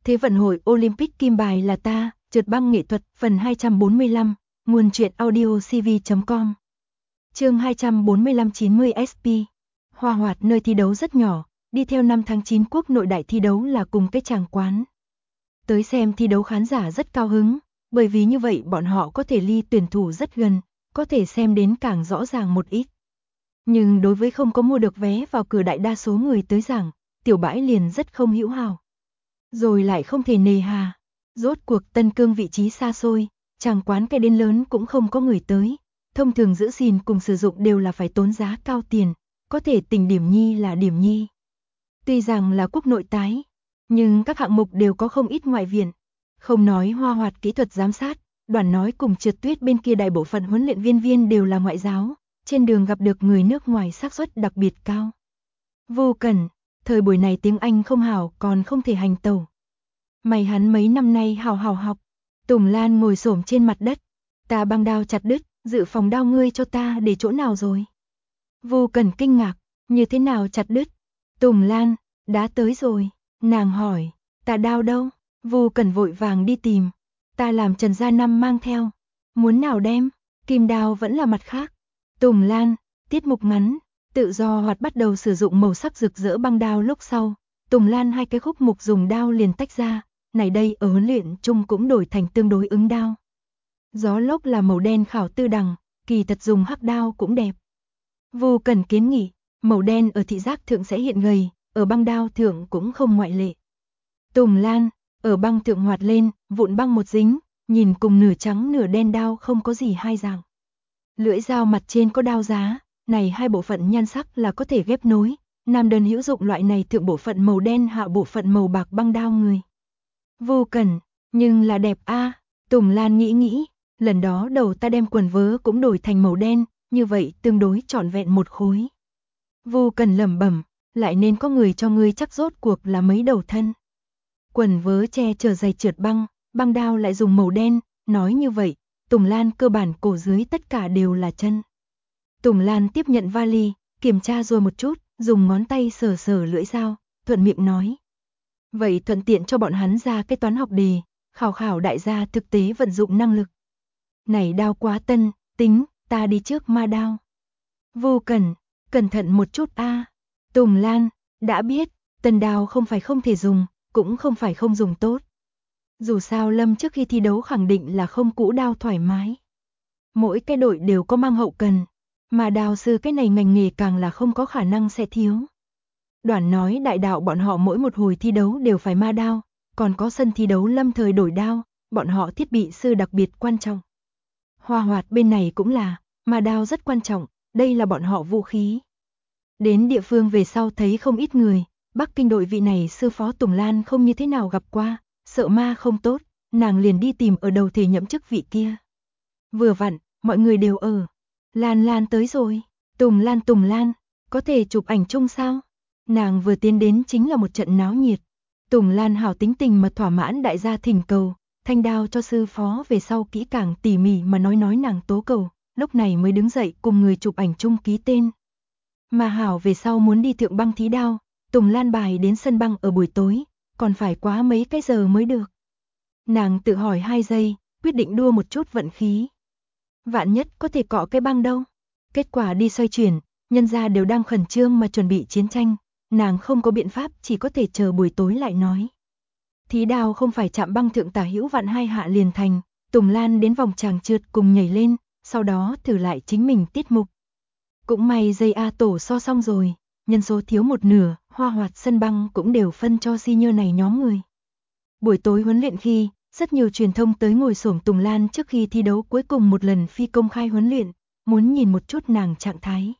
Thế vận hội Olympic kim bài là ta, trượt băng nghệ thuật, phần 245, nguồn truyện audio cv.com. Chương 245 90 SP. Hoa Hoạt nơi thi đấu rất nhỏ, đi theo năm tháng 9 quốc nội đại thi đấu là cùng cái chàng quán. Tới xem thi đấu khán giả rất cao hứng, bởi vì như vậy bọn họ có thể ly tuyển thủ rất gần, có thể xem đến càng rõ ràng một ít. Nhưng đối với không có mua được vé vào cửa đại đa số người tới giảng, tiểu bãi liền rất không hữu hào. Rồi lại không thể nề hà. Rốt cuộc Tân Cương vị trí xa xôi, chàng quán cái đến lớn cũng không có người tới. Thông thường giữ gìn cùng sử dụng đều là phải tốn giá cao tiền, có thể tỉnh điểm nhi là điểm nhi. Tuy rằng là quốc nội tái, nhưng các hạng mục đều có không ít ngoại viện. Không nói Hoa Hoạt kỹ thuật giám sát, đoàn nói cùng trượt tuyết bên kia đại bộ phận huấn luyện viên đều là ngoại giáo, trên đường gặp được người nước ngoài xác suất đặc biệt cao. Vô Cẩn, thời buổi này tiếng Anh không hảo còn không thể hành tẩu. Mày hắn mấy năm nay hào học. Tùng Lan ngồi xổm trên mặt đất. Ta băng đao chặt đứt, dự phòng đao ngươi cho ta để chỗ nào rồi? Vô Cẩn kinh ngạc, như thế nào chặt đứt? Tùng Lan, đã tới rồi. Nàng hỏi, ta đao đâu? Vô Cẩn vội vàng đi tìm. Ta làm Trần Gia Năm mang theo. Muốn nào đem, kim đao vẫn là mặt khác. Tùng Lan, tiết mục ngắn, tự do hoạt bắt đầu sử dụng màu sắc rực rỡ băng đao lúc sau. Tùng Lan hai cái khúc mục dùng đao liền tách ra. Này đây ở huấn luyện chung cũng đổi thành tương đối ứng đao. Gió lốc là màu đen khảo tư đằng, kỳ thật dùng hắc đao cũng đẹp. Vô Cẩn kiến nghị, màu đen ở thị giác thượng sẽ hiện gầy, ở băng đao thượng cũng không ngoại lệ. Tùng Lan, ở băng thượng hoạt lên, vụn băng một dính, nhìn cùng nửa trắng nửa đen đao không có gì hai dạng. Lưỡi dao mặt trên có đao giá, này hai bộ phận nhan sắc là có thể ghép nối, nam đơn hữu dụng loại này thượng bộ phận màu đen hạ bộ phận màu bạc băng đao người. Vô Cẩn, nhưng là đẹp a. Tùng Lan nghĩ, lần đó đầu ta đem quần vớ cũng đổi thành màu đen, như vậy tương đối trọn vẹn một khối. Vô Cẩn lẩm bẩm, lại nên có người cho ngươi chắc rốt cuộc là mấy đầu thân. Quần vớ che chở giày trượt băng, băng đao lại dùng màu đen, nói như vậy, Tùng Lan cơ bản cổ dưới tất cả đều là chân. Tùng Lan tiếp nhận vali, kiểm tra rồi một chút, dùng ngón tay sờ lưỡi dao, thuận miệng nói. Vậy thuận tiện cho bọn hắn ra cái toán học đề, khảo đại gia thực tế vận dụng năng lực. Này đao quá tân, tính, ta đi trước ma đao. Vô Cẩn, cẩn thận một chút a. Tùng Lan, đã biết, tân đao không phải không thể dùng, cũng không phải không dùng tốt. Dù sao Lâm trước khi thi đấu khẳng định là không cũ đao thoải mái. Mỗi cái đội đều có mang hậu cần, mà đao sư cái này ngành nghề càng là không có khả năng sẽ thiếu. Đoàn nói đại đạo bọn họ mỗi một hồi thi đấu đều phải ma đao, còn có sân thi đấu lâm thời đổi đao, bọn họ thiết bị sư đặc biệt quan trọng. Hoa Hoạt bên này cũng là, ma đao rất quan trọng, đây là bọn họ vũ khí. Đến địa phương về sau thấy không ít người, Bắc Kinh đội vị này sư phó Tùng Lan không như thế nào gặp qua, sợ ma không tốt, nàng liền đi tìm ở đầu thể nhậm chức vị kia. Vừa vặn, mọi người đều ở. Lan tới rồi, Tùng Lan, có thể chụp ảnh chung sao? Nàng vừa tiến đến chính là một trận náo nhiệt. Tùng Lan hảo tính tình mà thỏa mãn đại gia thỉnh cầu, thanh đao cho sư phó về sau kỹ càng tỉ mỉ mà nói nàng tố cầu, lúc này mới đứng dậy cùng người chụp ảnh chung ký tên. Mà hảo về sau muốn đi thượng băng thí đao, Tùng Lan bài đến sân băng ở buổi tối, còn phải quá mấy cái giờ mới được. Nàng tự hỏi 2 giây, quyết định đua một chút vận khí. Vạn nhất có thể cọ cái băng đâu. Kết quả đi xoay chuyển, nhân gia đều đang khẩn trương mà chuẩn bị chiến tranh. Nàng không có biện pháp, chỉ có thể chờ buổi tối lại nói. Thí đao không phải chạm băng thượng tả hữu vạn 2 hạ liền thành, Tùng Lan đến vòng tràng trượt cùng nhảy lên, sau đó thử lại chính mình tiết mục. Cũng may dây A tổ so xong rồi, nhân số thiếu một nửa, Hoa Hoạt sân băng cũng đều phân cho senior này nhóm người. Buổi tối huấn luyện khi, rất nhiều truyền thông tới ngồi xổm Tùng Lan trước khi thi đấu cuối cùng một lần phi công khai huấn luyện, muốn nhìn một chút nàng trạng thái.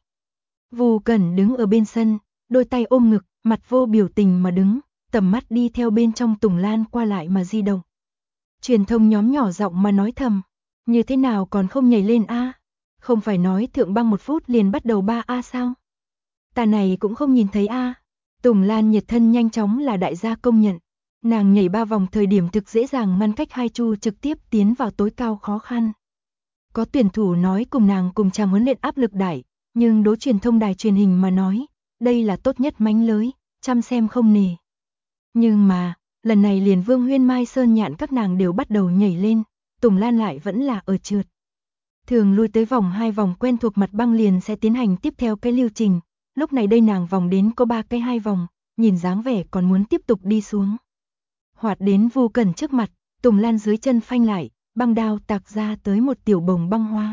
Vô Cẩn đứng ở bên sân, đôi tay ôm ngực, mặt vô biểu tình mà đứng, tầm mắt đi theo bên trong Tùng Lan qua lại mà di động. Truyền thông nhóm nhỏ giọng mà nói thầm, như thế nào còn không nhảy lên a? Không phải nói thượng băng 1 phút liền bắt đầu 3A sao? Ta này cũng không nhìn thấy a. Tùng Lan nhiệt thân nhanh chóng là đại gia công nhận. Nàng nhảy 3 vòng thời điểm thực dễ dàng ngăn cách 2 chu trực tiếp tiến vào tối cao khó khăn. Có tuyển thủ nói cùng nàng cùng chàng huấn luyện áp lực đại, nhưng đối truyền thông đài truyền hình mà nói, đây là tốt nhất mánh lới, chăm xem không nề. Nhưng mà, Lần này liền Vương Huyên Mai Sơn Nhạn các nàng đều bắt đầu nhảy lên, Tùng Lan lại vẫn là ở trượt. Thường lui tới vòng 2 vòng quen thuộc mặt băng liền sẽ tiến hành tiếp theo cái lưu trình, lúc này đây nàng vòng đến có 3 cái 2 vòng, nhìn dáng vẻ còn muốn tiếp tục đi xuống. Hoạt đến Vu Cẩn trước mặt, Tùng Lan dưới chân phanh lại, băng đao tạc ra tới một tiểu bồng băng hoa.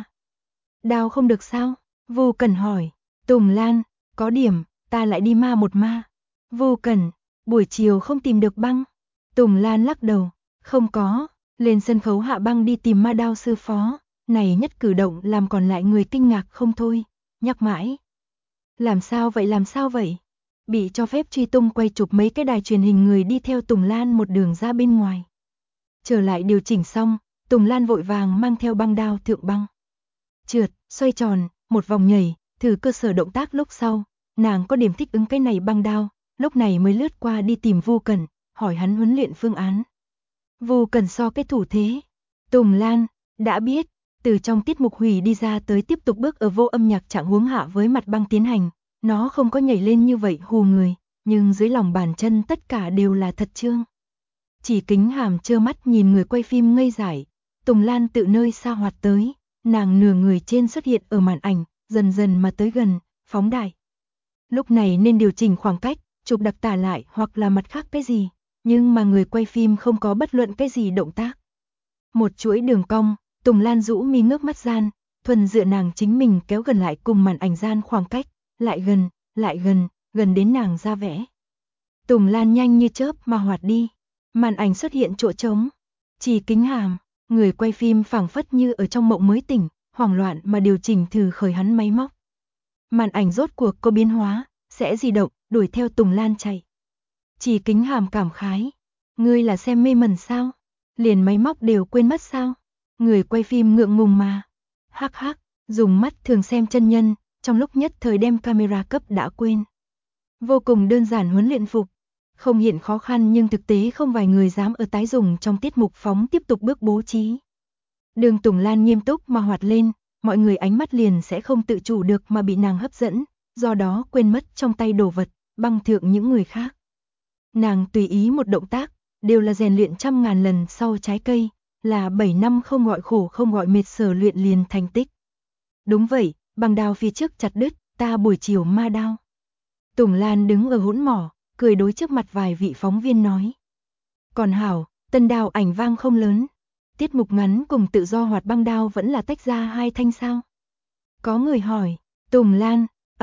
Đao không được sao? Vu Cẩn hỏi. Tùng Lan, có điểm, ta lại đi ma một ma. Vu Cẩn, buổi chiều không tìm được băng. Tùng Lan lắc đầu, không có, lên sân khấu hạ băng đi tìm ma đao sư phó. Này nhất cử động làm còn lại người kinh ngạc không thôi, nhắc mãi. Làm sao vậy? Bị cho phép truy tung quay chụp mấy cái đài truyền hình người đi theo Tùng Lan một đường ra bên ngoài. Trở lại điều chỉnh xong, Tùng Lan vội vàng mang theo băng đao thượng băng. Trượt, xoay tròn, một vòng nhảy, thử cơ sở động tác lúc sau, nàng có điểm thích ứng cái này băng đao, lúc này mới lướt qua đi tìm Vu Cẩn, hỏi hắn huấn luyện phương án. Vu Cẩn so cái thủ thế. Tùng Lan, đã biết, từ trong tiết mục hủy đi ra tới tiếp tục bước ở vô âm nhạc trạng huống hạ với mặt băng tiến hành, nó không có nhảy lên như vậy hù người, nhưng dưới lòng bàn chân tất cả đều là thật trương. Chỉ Kính Hàm trơ mắt nhìn người quay phim ngây dại, Tùng Lan tự nơi xa hoạt tới, nàng nửa người trên xuất hiện ở màn ảnh, dần dần mà tới gần, phóng đại. Lúc này nên điều chỉnh khoảng cách, chụp đặc tả lại hoặc là mặt khác cái gì, nhưng mà người quay phim không có bất luận cái gì động tác. Một chuỗi đường cong, Tùng Lan rũ mi ngước mắt gian, thuần dựa nàng chính mình kéo gần lại cùng màn ảnh gian khoảng cách, lại gần, gần đến nàng ra vẽ. Tùng Lan nhanh như chớp mà hoạt đi, màn ảnh xuất hiện chỗ trống. Chỉ Kính Hàm, người quay phim phảng phất như ở trong mộng mới tỉnh, hoảng loạn mà điều chỉnh thử khởi hắn máy móc. Màn ảnh rốt cuộc có biến hóa, sẽ di động, đuổi theo Tùng Lan chạy. Chỉ Kính Hàm cảm khái, ngươi là xem mê mẩn sao? Liền máy móc đều quên mất sao? Người quay phim ngượng ngùng mà. Hắc hắc, dùng mắt thường xem chân nhân, trong lúc nhất thời đem camera cấp đã quên. Vô cùng đơn giản huấn luyện phục, không hiện khó khăn nhưng thực tế không vài người dám ở tái dùng trong tiết mục phóng tiếp tục bước bố trí. Đường Tùng Lan nghiêm túc mà hoạt lên, mọi người ánh mắt liền sẽ không tự chủ được mà bị nàng hấp dẫn, do đó quên mất trong tay đồ vật, băng thượng những người khác. Nàng tùy ý một động tác, đều là rèn luyện trăm ngàn lần sau trái cây, là 7 năm không gọi khổ không gọi mệt sở luyện liền thành tích. Đúng vậy, băng đao phía trước chặt đứt, ta buổi chiều ma đao. Tùng Lan đứng ở hỗn mỏ, cười đối trước mặt vài vị phóng viên nói. Còn hảo, tân đao ảnh vang không lớn. Tiết mục ngắn cùng tự do hoạt băng đao vẫn là tách ra hai thanh sao? Có người hỏi, Tùng Lan,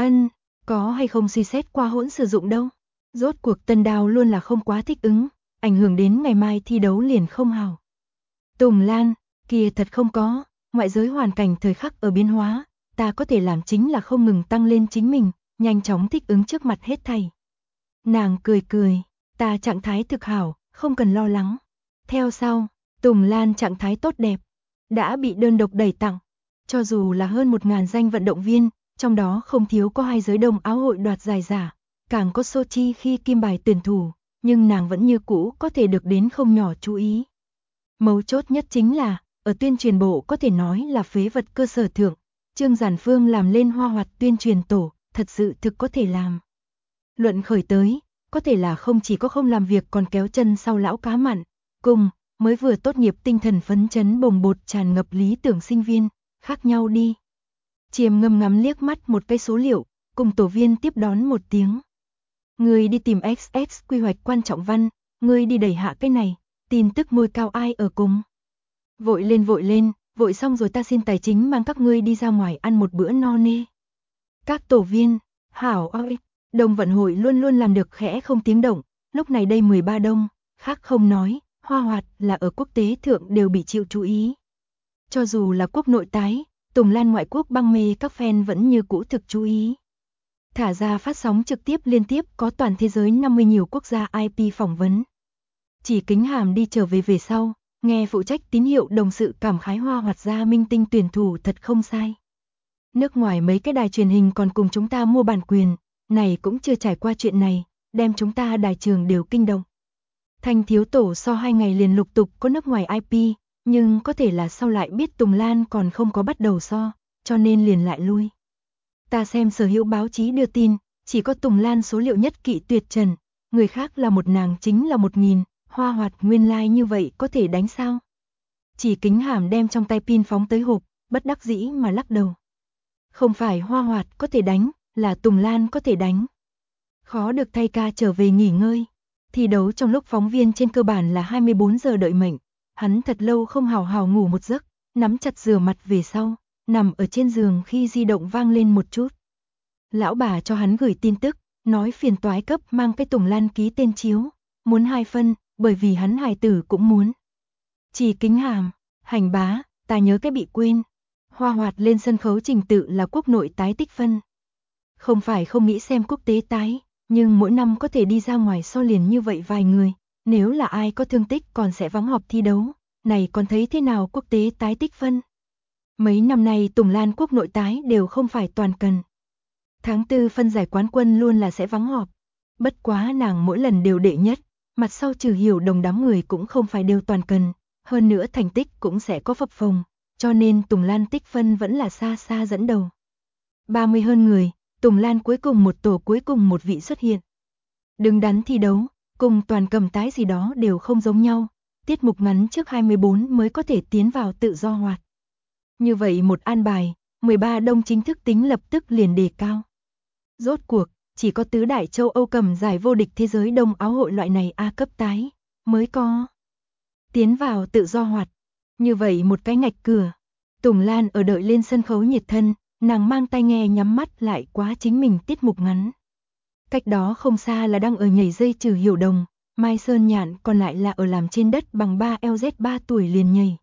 có hay không suy xét qua hỗn sử dụng đâu? Rốt cuộc tân đao luôn là không quá thích ứng, ảnh hưởng đến ngày mai thi đấu liền không hảo. Tùng Lan, kia thật không có, ngoại giới hoàn cảnh thời khắc ở biến hóa, ta có thể làm chính là không ngừng tăng lên chính mình, nhanh chóng thích ứng trước mặt hết thảy. Nàng cười, ta trạng thái thực hảo, không cần lo lắng. Theo sau, Tùng Lan trạng thái tốt đẹp, đã bị đơn độc đẩy tặng, cho dù là hơn 1000 danh vận động viên, trong đó không thiếu có 2 giới đồng áo hội đoạt giải giả, càng có Sochi khi kim bài tuyển thủ, nhưng nàng vẫn như cũ có thể được đến không nhỏ chú ý. Mấu chốt nhất chính là, ở tuyên truyền bộ có thể nói là phế vật cơ sở thượng, Trương Giản Phương làm lên hoa hoạt tuyên truyền tổ, thật sự thực có thể làm. Luận khởi tới, có thể là không chỉ có không làm việc còn kéo chân sau lão cá mặn, cùng, mới vừa tốt nghiệp tinh thần phấn chấn bồng bột tràn ngập lý tưởng sinh viên, khác nhau đi. Chiêm ngâm ngắm liếc mắt một cái số liệu, cùng tổ viên tiếp đón một tiếng. Người đi tìm XX quy hoạch quan trọng văn, người đi đẩy hạ cái này, tin tức môi cao ai ở cùng. Vội lên, vội xong rồi ta xin tài chính mang các ngươi đi ra ngoài ăn một bữa no nê. Các tổ viên, hảo ơi, Đông vận hội luôn luôn làm được khẽ không tiếng động, lúc này đây 13 đông, khác không nói, hoa hoạt là ở quốc tế thượng đều bị chịu chú ý. Cho dù là quốc nội tái, Tùng Lan ngoại quốc băng mê các fan vẫn như cũ thực chú ý. Thả ra phát sóng trực tiếp liên tiếp có toàn thế giới 50 nhiều quốc gia IP phỏng vấn. Chỉ Kính Hàm đi trở về sau, nghe phụ trách tín hiệu đồng sự cảm khái hoa hoạt ra minh tinh tuyển thủ thật không sai. Nước ngoài mấy cái đài truyền hình còn cùng chúng ta mua bản quyền, này cũng chưa trải qua chuyện này, đem chúng ta đài trường đều kinh động. Thanh thiếu tổ so 2 ngày liền lục tục có nước ngoài IP, nhưng có thể là sau lại biết Tùng Lan còn không có bắt đầu so, cho nên liền lại lui. Ta xem sở hữu báo chí đưa tin, chỉ có Tùng Lan số liệu nhất kỵ tuyệt trần, người khác là một nàng chính là 1000, Hoa Hoạt nguyên lai như vậy có thể đánh sao? Chỉ Kính Hàm đem trong tay pin phóng tới hộp, bất đắc dĩ mà lắc đầu. Không phải Hoa Hoạt có thể đánh, là Tùng Lan có thể đánh. Khó được thay ca trở về nghỉ ngơi. Thi đấu trong lúc phóng viên trên cơ bản là 24 giờ đợi mệnh. Hắn thật lâu không hào hào ngủ một giấc, nắm chặt rửa mặt về sau, nằm ở trên giường khi di động vang lên một chút. Lão bà cho hắn gửi tin tức, nói phiền toái cấp mang cái Tùng Lan ký tên chiếu, muốn 2 phân, bởi vì hắn hài tử cũng muốn. Chỉ Kính Hàm, Hành bá, ta nhớ cái bị quên. Hoa Hoạt lên sân khấu trình tự là quốc nội tái tích phân. Không phải không nghĩ xem quốc tế tái, nhưng mỗi năm có thể đi ra ngoài so liền như vậy vài người, nếu là ai có thương tích còn sẽ vắng họp thi đấu, này còn thấy thế nào quốc tế tái tích phân. Mấy năm nay Tùng Lan quốc nội tái đều không phải toàn cần. Tháng 4 phân giải quán quân luôn là sẽ vắng họp. Bất quá nàng mỗi lần đều đệ nhất, mặt sau trừ Hiểu Đồng đám người cũng không phải đều toàn cần, hơn nữa thành tích cũng sẽ có phập phồng, cho nên Tùng Lan tích phân vẫn là xa xa dẫn đầu. 30 hơn người, Tùng Lan cuối cùng một tổ cuối cùng một vị xuất hiện. Đứng đắn thi đấu, cùng toàn cầm tái gì đó đều không giống nhau, tiết mục ngắn trước 24 mới có thể tiến vào tự do hoạt. Như vậy một an bài, 13 đông chính thức tính lập tức liền đề cao. Rốt cuộc, chỉ có tứ đại châu Âu cầm giải vô địch thế giới đông áo hội loại này A cấp tái, mới có. Tiến vào tự do hoạt. Như vậy một cái ngạch cửa. Tùng Lan ở đợi lên sân khấu nhiệt thân, nàng mang tai nghe nhắm mắt lại quá chính mình tiết mục ngắn. Cách đó không xa là đang ở nhảy dây trừ Hiểu Đồng, Mai Sơn Nhạn còn lại là ở làm trên đất bằng 3LZ 3 tuổi liền nhảy.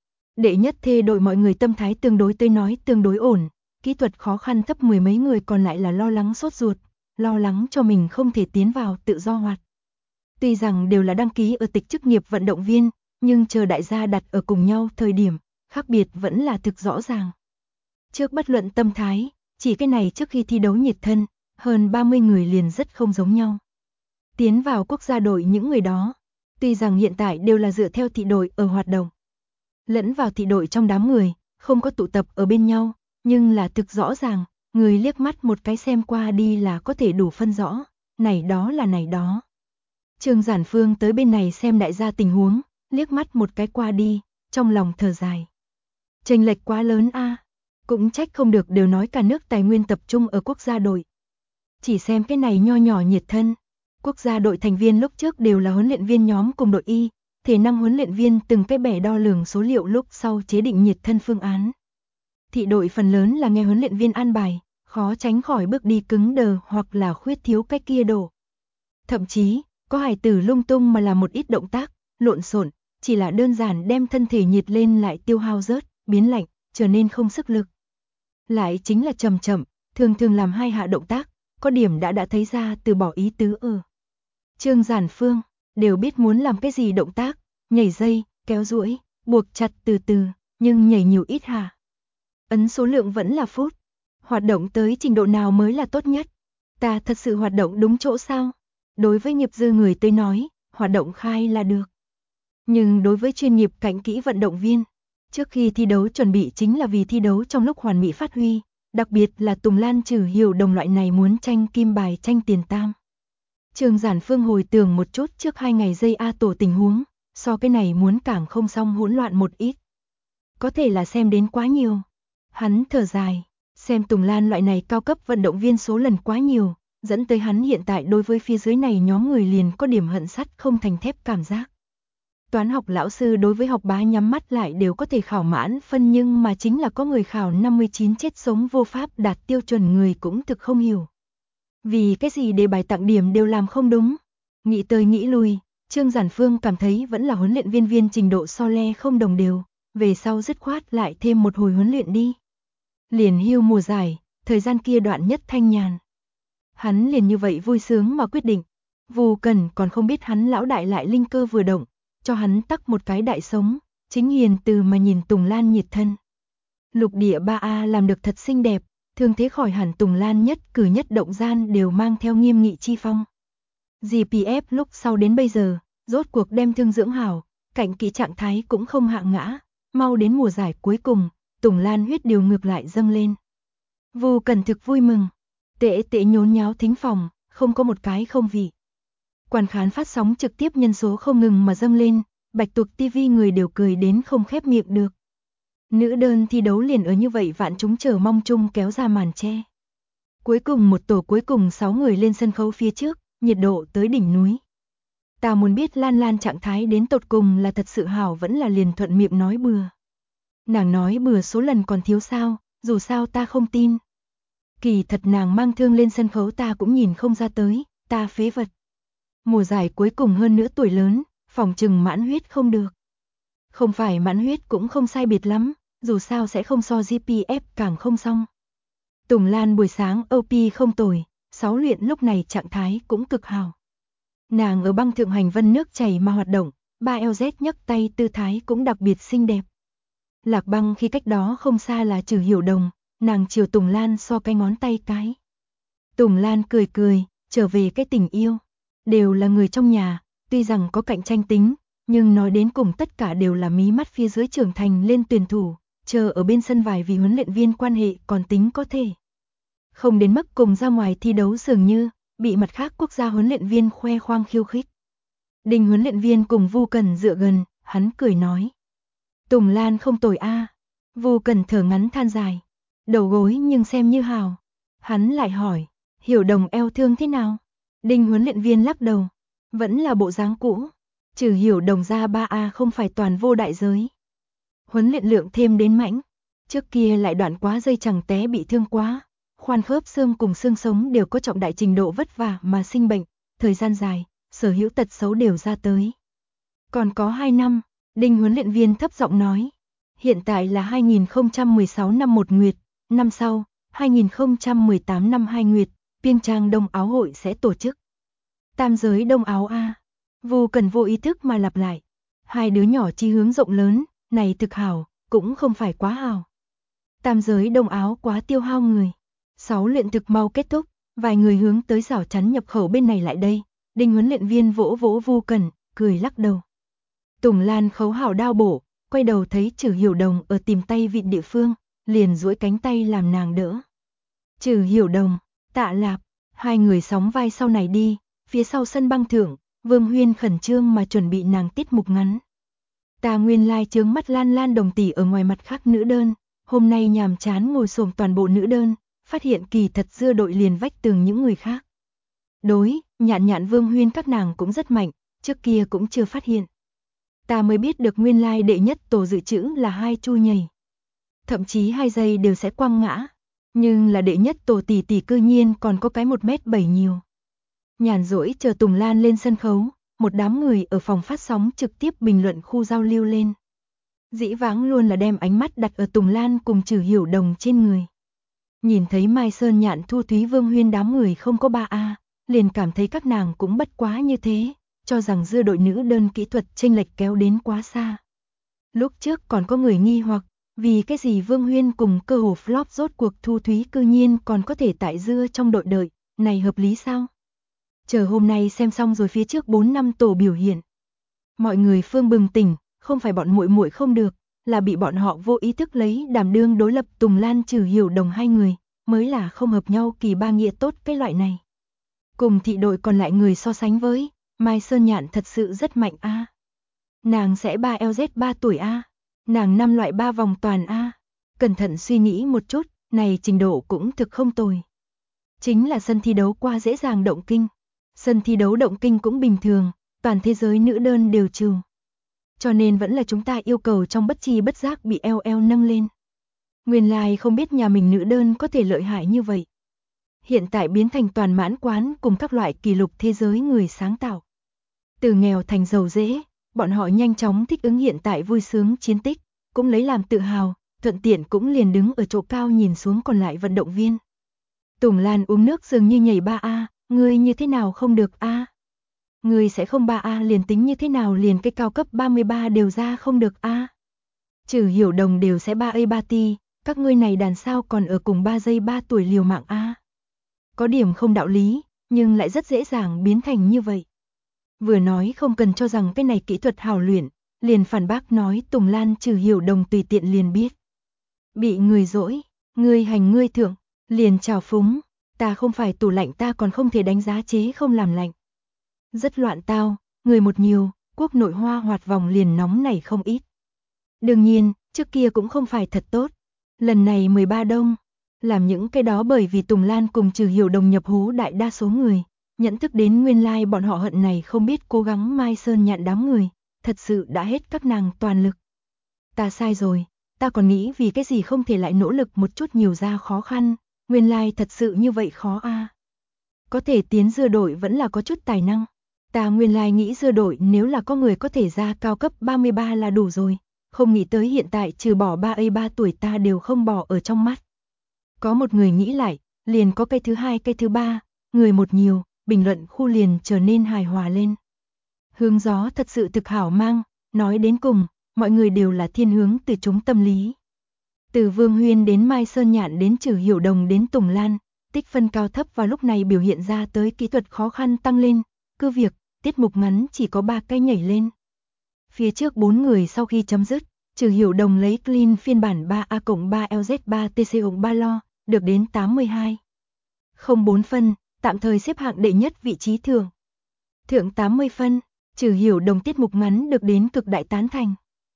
Đệ nhất thê đội mọi người tâm thái tương đối tới nói tương đối ổn, kỹ thuật khó khăn thấp mười mấy người còn lại là lo lắng sốt ruột, lo lắng cho mình không thể tiến vào tự do hoạt. Tuy rằng đều là đăng ký ở tịch chức nghiệp vận động viên, nhưng chờ đại gia đặt ở cùng nhau thời điểm, khác biệt vẫn là thực rõ ràng. Trước bất luận tâm thái, chỉ cái này trước khi thi đấu nhiệt thân, hơn 30 người liền rất không giống nhau. Tiến vào quốc gia đội những người đó, tuy rằng hiện tại đều là dựa theo thị đội ở hoạt động, lẫn vào thị đội trong đám người, không có tụ tập ở bên nhau, nhưng là thực rõ ràng, người liếc mắt một cái xem qua đi là có thể đủ phân rõ, này đó là này đó. Trương Giản Phương tới bên này xem đại gia tình huống, liếc mắt một cái qua đi, trong lòng thở dài. Chênh lệch quá lớn a, cũng trách không được đều nói cả nước tài nguyên tập trung ở quốc gia đội. Chỉ xem cái này nho nhỏ nhiệt thân, quốc gia đội thành viên lúc trước đều là huấn luyện viên nhóm cùng đội Y, thể năng huấn luyện viên từng cái bẻ đo lường số liệu lúc sau chế định nhiệt thân phương án. Thị đội phần lớn là nghe huấn luyện viên an bài, khó tránh khỏi bước đi cứng đờ hoặc là khuyết thiếu cái kia độ. Thậm chí, có hài tử lung tung mà làm một ít động tác, lộn xộn, chỉ là đơn giản đem thân thể nhiệt lên lại tiêu hao rớt, biến lạnh, trở nên không sức lực. Lại chính là chậm chậm, thường thường làm 2 hạ động tác, có điểm đã thấy ra từ bỏ ý tứ ở. Trương Giản Phương, đều biết muốn làm cái gì động tác, nhảy dây, kéo duỗi, buộc chặt từ từ, nhưng nhảy nhiều ít hạ. Ấn số lượng vẫn là phút. Hoạt động tới trình độ nào mới là tốt nhất? Ta thật sự hoạt động đúng chỗ sao? Đối với nghiệp dư người tới nói, hoạt động khai là được. Nhưng đối với chuyên nghiệp cạnh kỹ vận động viên, trước khi thi đấu chuẩn bị chính là vì thi đấu trong lúc hoàn mỹ phát huy, đặc biệt là Tùng Lan trừ Hiểu Đồng loại này muốn tranh kim bài tranh tiền tam. Trương Giản Phương hồi tưởng một chút trước 2 ngày dây A tổ tình huống, so cái này muốn càng không xong hỗn loạn một ít. Có thể là xem đến quá nhiều. Hắn thở dài, xem Tùng Lan loại này cao cấp vận động viên số lần quá nhiều, dẫn tới hắn hiện tại đối với phía dưới này nhóm người liền có điểm hận sắt không thành thép cảm giác. Toán học lão sư đối với học bá nhắm mắt lại đều có thể khảo mãn phân, nhưng mà chính là có người khảo 59 chết sống vô pháp đạt tiêu chuẩn người cũng thực không hiểu. Vì cái gì đề bài tặng điểm đều làm không đúng. Nghĩ tới nghĩ lui, Trương Giản Phương cảm thấy vẫn là huấn luyện viên trình độ so le không đồng đều, về sau dứt khoát lại thêm một hồi huấn luyện đi. Liền hưu mùa giải, thời gian kia đoạn nhất thanh nhàn. Hắn liền như vậy vui sướng mà quyết định. Vu Cần còn không biết hắn lão đại lại linh cơ vừa động, cho hắn tắc một cái đại sống, chính hiền từ mà nhìn Tùng Lan nhiệt thân. Lục địa 3A làm được thật xinh đẹp, thương thế khỏi hẳn Tùng Lan nhất cử nhất động gian đều mang theo nghiêm nghị chi phong. GPF lúc sau đến bây giờ, rốt cuộc đem thương dưỡng hảo, cạnh kỹ trạng thái cũng không hạ ngã, mau đến mùa giải cuối cùng, Tùng Lan huyết điều ngược lại dâng lên. Vu Cần thực vui mừng, tệ nhốn nháo thính phòng, không có một cái không vị. Quan khán phát sóng trực tiếp nhân số không ngừng mà dâng lên, Bạch Tuộc TV người đều cười đến không khép miệng được. Nữ đơn thi đấu liền ở như vậy vạn chúng chờ mong chung kéo ra màn che. Cuối cùng một tổ cuối cùng 6 người lên sân khấu phía trước, nhiệt độ tới đỉnh núi. Ta muốn biết Lan Lan trạng thái đến tột cùng là thật sự hảo vẫn là liền thuận miệng nói bừa. Nàng nói bừa số lần còn thiếu sao, dù sao ta không tin. Kỳ thật nàng mang thương lên sân khấu ta cũng nhìn không ra tới, ta phế vật. Mùa giải cuối cùng hơn nữa tuổi lớn, phòng trừng mãn huyết không được. Không phải mãn huyết cũng không sai biệt lắm, dù sao sẽ không so GPF càng không xong. Tùng Lan buổi sáng OP không tồi, 6 luyện lúc này trạng thái cũng cực hào. Nàng ở băng thượng hành vân nước chảy mà hoạt động, 3LZ nhấc tay tư thái cũng đặc biệt xinh đẹp. Lạc Băng khi cách đó không xa là Trừ Hiểu Đồng, nàng chiều Tùng Lan so cái ngón tay cái. Tùng Lan cười cười, trở về cái tình yêu. Đều là người trong nhà, tuy rằng có cạnh tranh tính, nhưng nói đến cùng tất cả đều là mí mắt phía dưới trưởng thành lên tuyển thủ, chờ ở bên sân vải vì huấn luyện viên quan hệ còn tính có thể. Không đến mức cùng ra ngoài thi đấu dường như, bị mặt khác quốc gia huấn luyện viên khoe khoang khiêu khích. Đinh huấn luyện viên cùng Vu Cần dựa gần, hắn cười nói. Tùng Lan không tồi a. Vu Cần thở ngắn than dài. Đầu gối nhưng xem như hào. Hắn lại hỏi, Hiểu Đồng eo thương thế nào? Đinh huấn luyện viên lắc đầu. Vẫn là bộ dáng cũ. Trừ Hiểu Đồng ra 3A không phải toàn vô đại giới. Huấn luyện lượng thêm đến mãnh. Trước kia lại đoạn quá dây chẳng té bị thương quá. Khoan khớp xương cùng xương sống đều có trọng đại trình độ vất vả mà sinh bệnh. Thời gian dài, sở hữu tật xấu đều ra tới. Còn có 2 năm, Đinh huấn luyện viên thấp giọng nói. Hiện tại là 2016 năm 1 nguyệt, năm sau, 2018 năm 2 nguyệt, Piêng Trang Đông Áo hội sẽ tổ chức. Tam giới Đông Áo A. Vu Cần vô ý thức mà lặp lại. Hai đứa nhỏ chi hướng rộng lớn, này thực hảo, cũng không phải quá hảo. Tam giới Đông Áo quá tiêu hao người. 6 luyện thực mau kết thúc, vài người hướng tới rào chắn nhập khẩu bên này lại đây. Đinh huấn luyện viên vỗ vỗ Vu Cần, cười lắc đầu. Tùng Lan khấu hảo đao bổ, quay đầu thấy Trừ Hiểu Đồng ở tìm tay vịn địa phương, liền duỗi cánh tay làm nàng đỡ. Trừ Hiểu Đồng, Tạ Lạp, hai người sóng vai sau này đi, phía sau sân băng thượng, Vương Huyên khẩn trương mà chuẩn bị nàng tiết mục ngắn. Ta nguyên lai chướng mắt Lan Lan đồng tỷ ở ngoài mặt khác nữ đơn, hôm nay nhàm chán ngồi xổm toàn bộ nữ đơn, phát hiện kỳ thật dưa đội liền vách tường những người khác. Đối, Nhạn Nhạn Vương Huyên các nàng cũng rất mạnh, trước kia cũng chưa phát hiện. Ta mới biết được nguyên lai đệ nhất tổ dự trữ là 2 chu nhảy. Thậm chí 2 giây đều sẽ quăng ngã. Nhưng là đệ nhất tổ tỷ tỷ cư nhiên còn có cái 1m7 nhiều. Nhàn rỗi chờ Tùng Lan lên sân khấu, một đám người ở phòng phát sóng trực tiếp bình luận khu giao lưu lên. Dĩ vãng luôn là đem ánh mắt đặt ở Tùng Lan cùng Trừ Hiểu Đồng trên người. Nhìn thấy Mai Sơn Nhạn Thu Thúy Vương Huyên đám người không có 3A, liền cảm thấy các nàng cũng bất quá như thế, cho rằng dưa đội nữ đơn kỹ thuật chênh lệch kéo đến quá xa. Lúc trước còn có người nghi hoặc, vì cái gì Vương Huyên cùng cơ hồ flop rốt cuộc Thu Thúy cư nhiên còn có thể tại dưa trong đội đợi, này hợp lý sao? Chờ hôm nay xem xong rồi phía trước 4 năm tổ biểu hiện. Mọi người phương bừng tỉnh, không phải bọn muội muội không được, là bị bọn họ vô ý thức lấy đảm đương đối lập Tùng Lan Trừ Hiểu Đồng hai người, mới là không hợp nhau kỳ ba nghĩa tốt cái loại này. Cùng thị đội còn lại người so sánh với, Mai Sơn Nhạn thật sự rất mạnh a. Nàng sẽ 3LZ 3 tuổi a. Nàng 5 loại 3 vòng toàn a. Cẩn thận suy nghĩ một chút, này trình độ cũng thực không tồi. Chính là sân thi đấu qua dễ dàng động kinh. Sân thi đấu động kinh cũng bình thường, toàn thế giới nữ đơn đều trừ. Cho nên vẫn là chúng ta yêu cầu trong bất chi bất giác bị LL nâng lên. Nguyên lai không biết nhà mình nữ đơn có thể lợi hại như vậy. Hiện tại biến thành toàn mãn quán cùng các loại kỷ lục thế giới người sáng tạo. Từ nghèo thành giàu dễ, bọn họ nhanh chóng thích ứng hiện tại vui sướng chiến tích, cũng lấy làm tự hào, thuận tiện cũng liền đứng ở chỗ cao nhìn xuống còn lại vận động viên. Tùng Lan uống nước dường như nhảy 3A, ngươi như thế nào không được A? Ngươi sẽ không 3A liền tính như thế nào liền cái cao cấp 33 đều ra không được A? Trừ Hiểu Đồng đều sẽ 3A 3 ti, các ngươi này đàn sao còn ở cùng 3 giây 3 tuổi liều mạng A? Có điểm không đạo lý, nhưng lại rất dễ dàng biến thành như vậy. Vừa nói không cần cho rằng cái này kỹ thuật hào luyện, liền phản bác nói Tùng Lan Trừ Hiểu Đồng tùy tiện liền biết. Bị người dỗi, ngươi hành ngươi thượng, liền chào phúng, ta không phải tủ lạnh ta còn không thể đánh giá chế không làm lạnh. Rất loạn tao, người một nhiều, quốc nội Hoa Hoạt vòng liền nóng nảy không ít. Đương nhiên, trước kia cũng không phải thật tốt. Lần này 13 đông, làm những cái đó bởi vì Tùng Lan cùng Trừ Hiểu Đồng nhập hố đại đa số người, nhận thức đến nguyên lai bọn họ hận này không biết cố gắng Mai Sơn Nhạn đám người, thật sự đã hết các nàng toàn lực. Ta sai rồi, ta còn nghĩ vì cái gì không thể lại nỗ lực một chút nhiều ra khó khăn, nguyên lai thật sự như vậy khó a. Có thể tiến dưa đội vẫn là có chút tài năng. Ta nguyên lai nghĩ dưa đội nếu là có người có thể ra cao cấp 33 là đủ rồi, không nghĩ tới hiện tại trừ bỏ 3 tuổi ta đều không bỏ ở trong mắt. Có một người nghĩ lại, liền có cây thứ hai cây thứ ba, người một nhiều, bình luận khu liền trở nên hài hòa lên. Hướng gió thật sự thực hảo mang, nói đến cùng, mọi người đều là thiên hướng từ chúng tâm lý. Từ Vương Huyên đến Mai Sơn Nhạn đến Trừ Hiểu Đồng đến Tùng Lan, tích phân cao thấp vào lúc này biểu hiện ra tới kỹ thuật khó khăn tăng lên, cứ việc, tiết mục ngắn chỉ có 3 cái nhảy lên. Phía trước 4 người sau khi chấm dứt, Trừ Hiểu Đồng lấy clean phiên bản 3A+3LZ3TC3 lo, được đến 82. 04 phân, tạm thời xếp hạng đệ nhất vị trí thưởng. Thưởng 80 phân, Trừ Hiểu Đồng tiết mục ngắn được đến cực đại tán thành.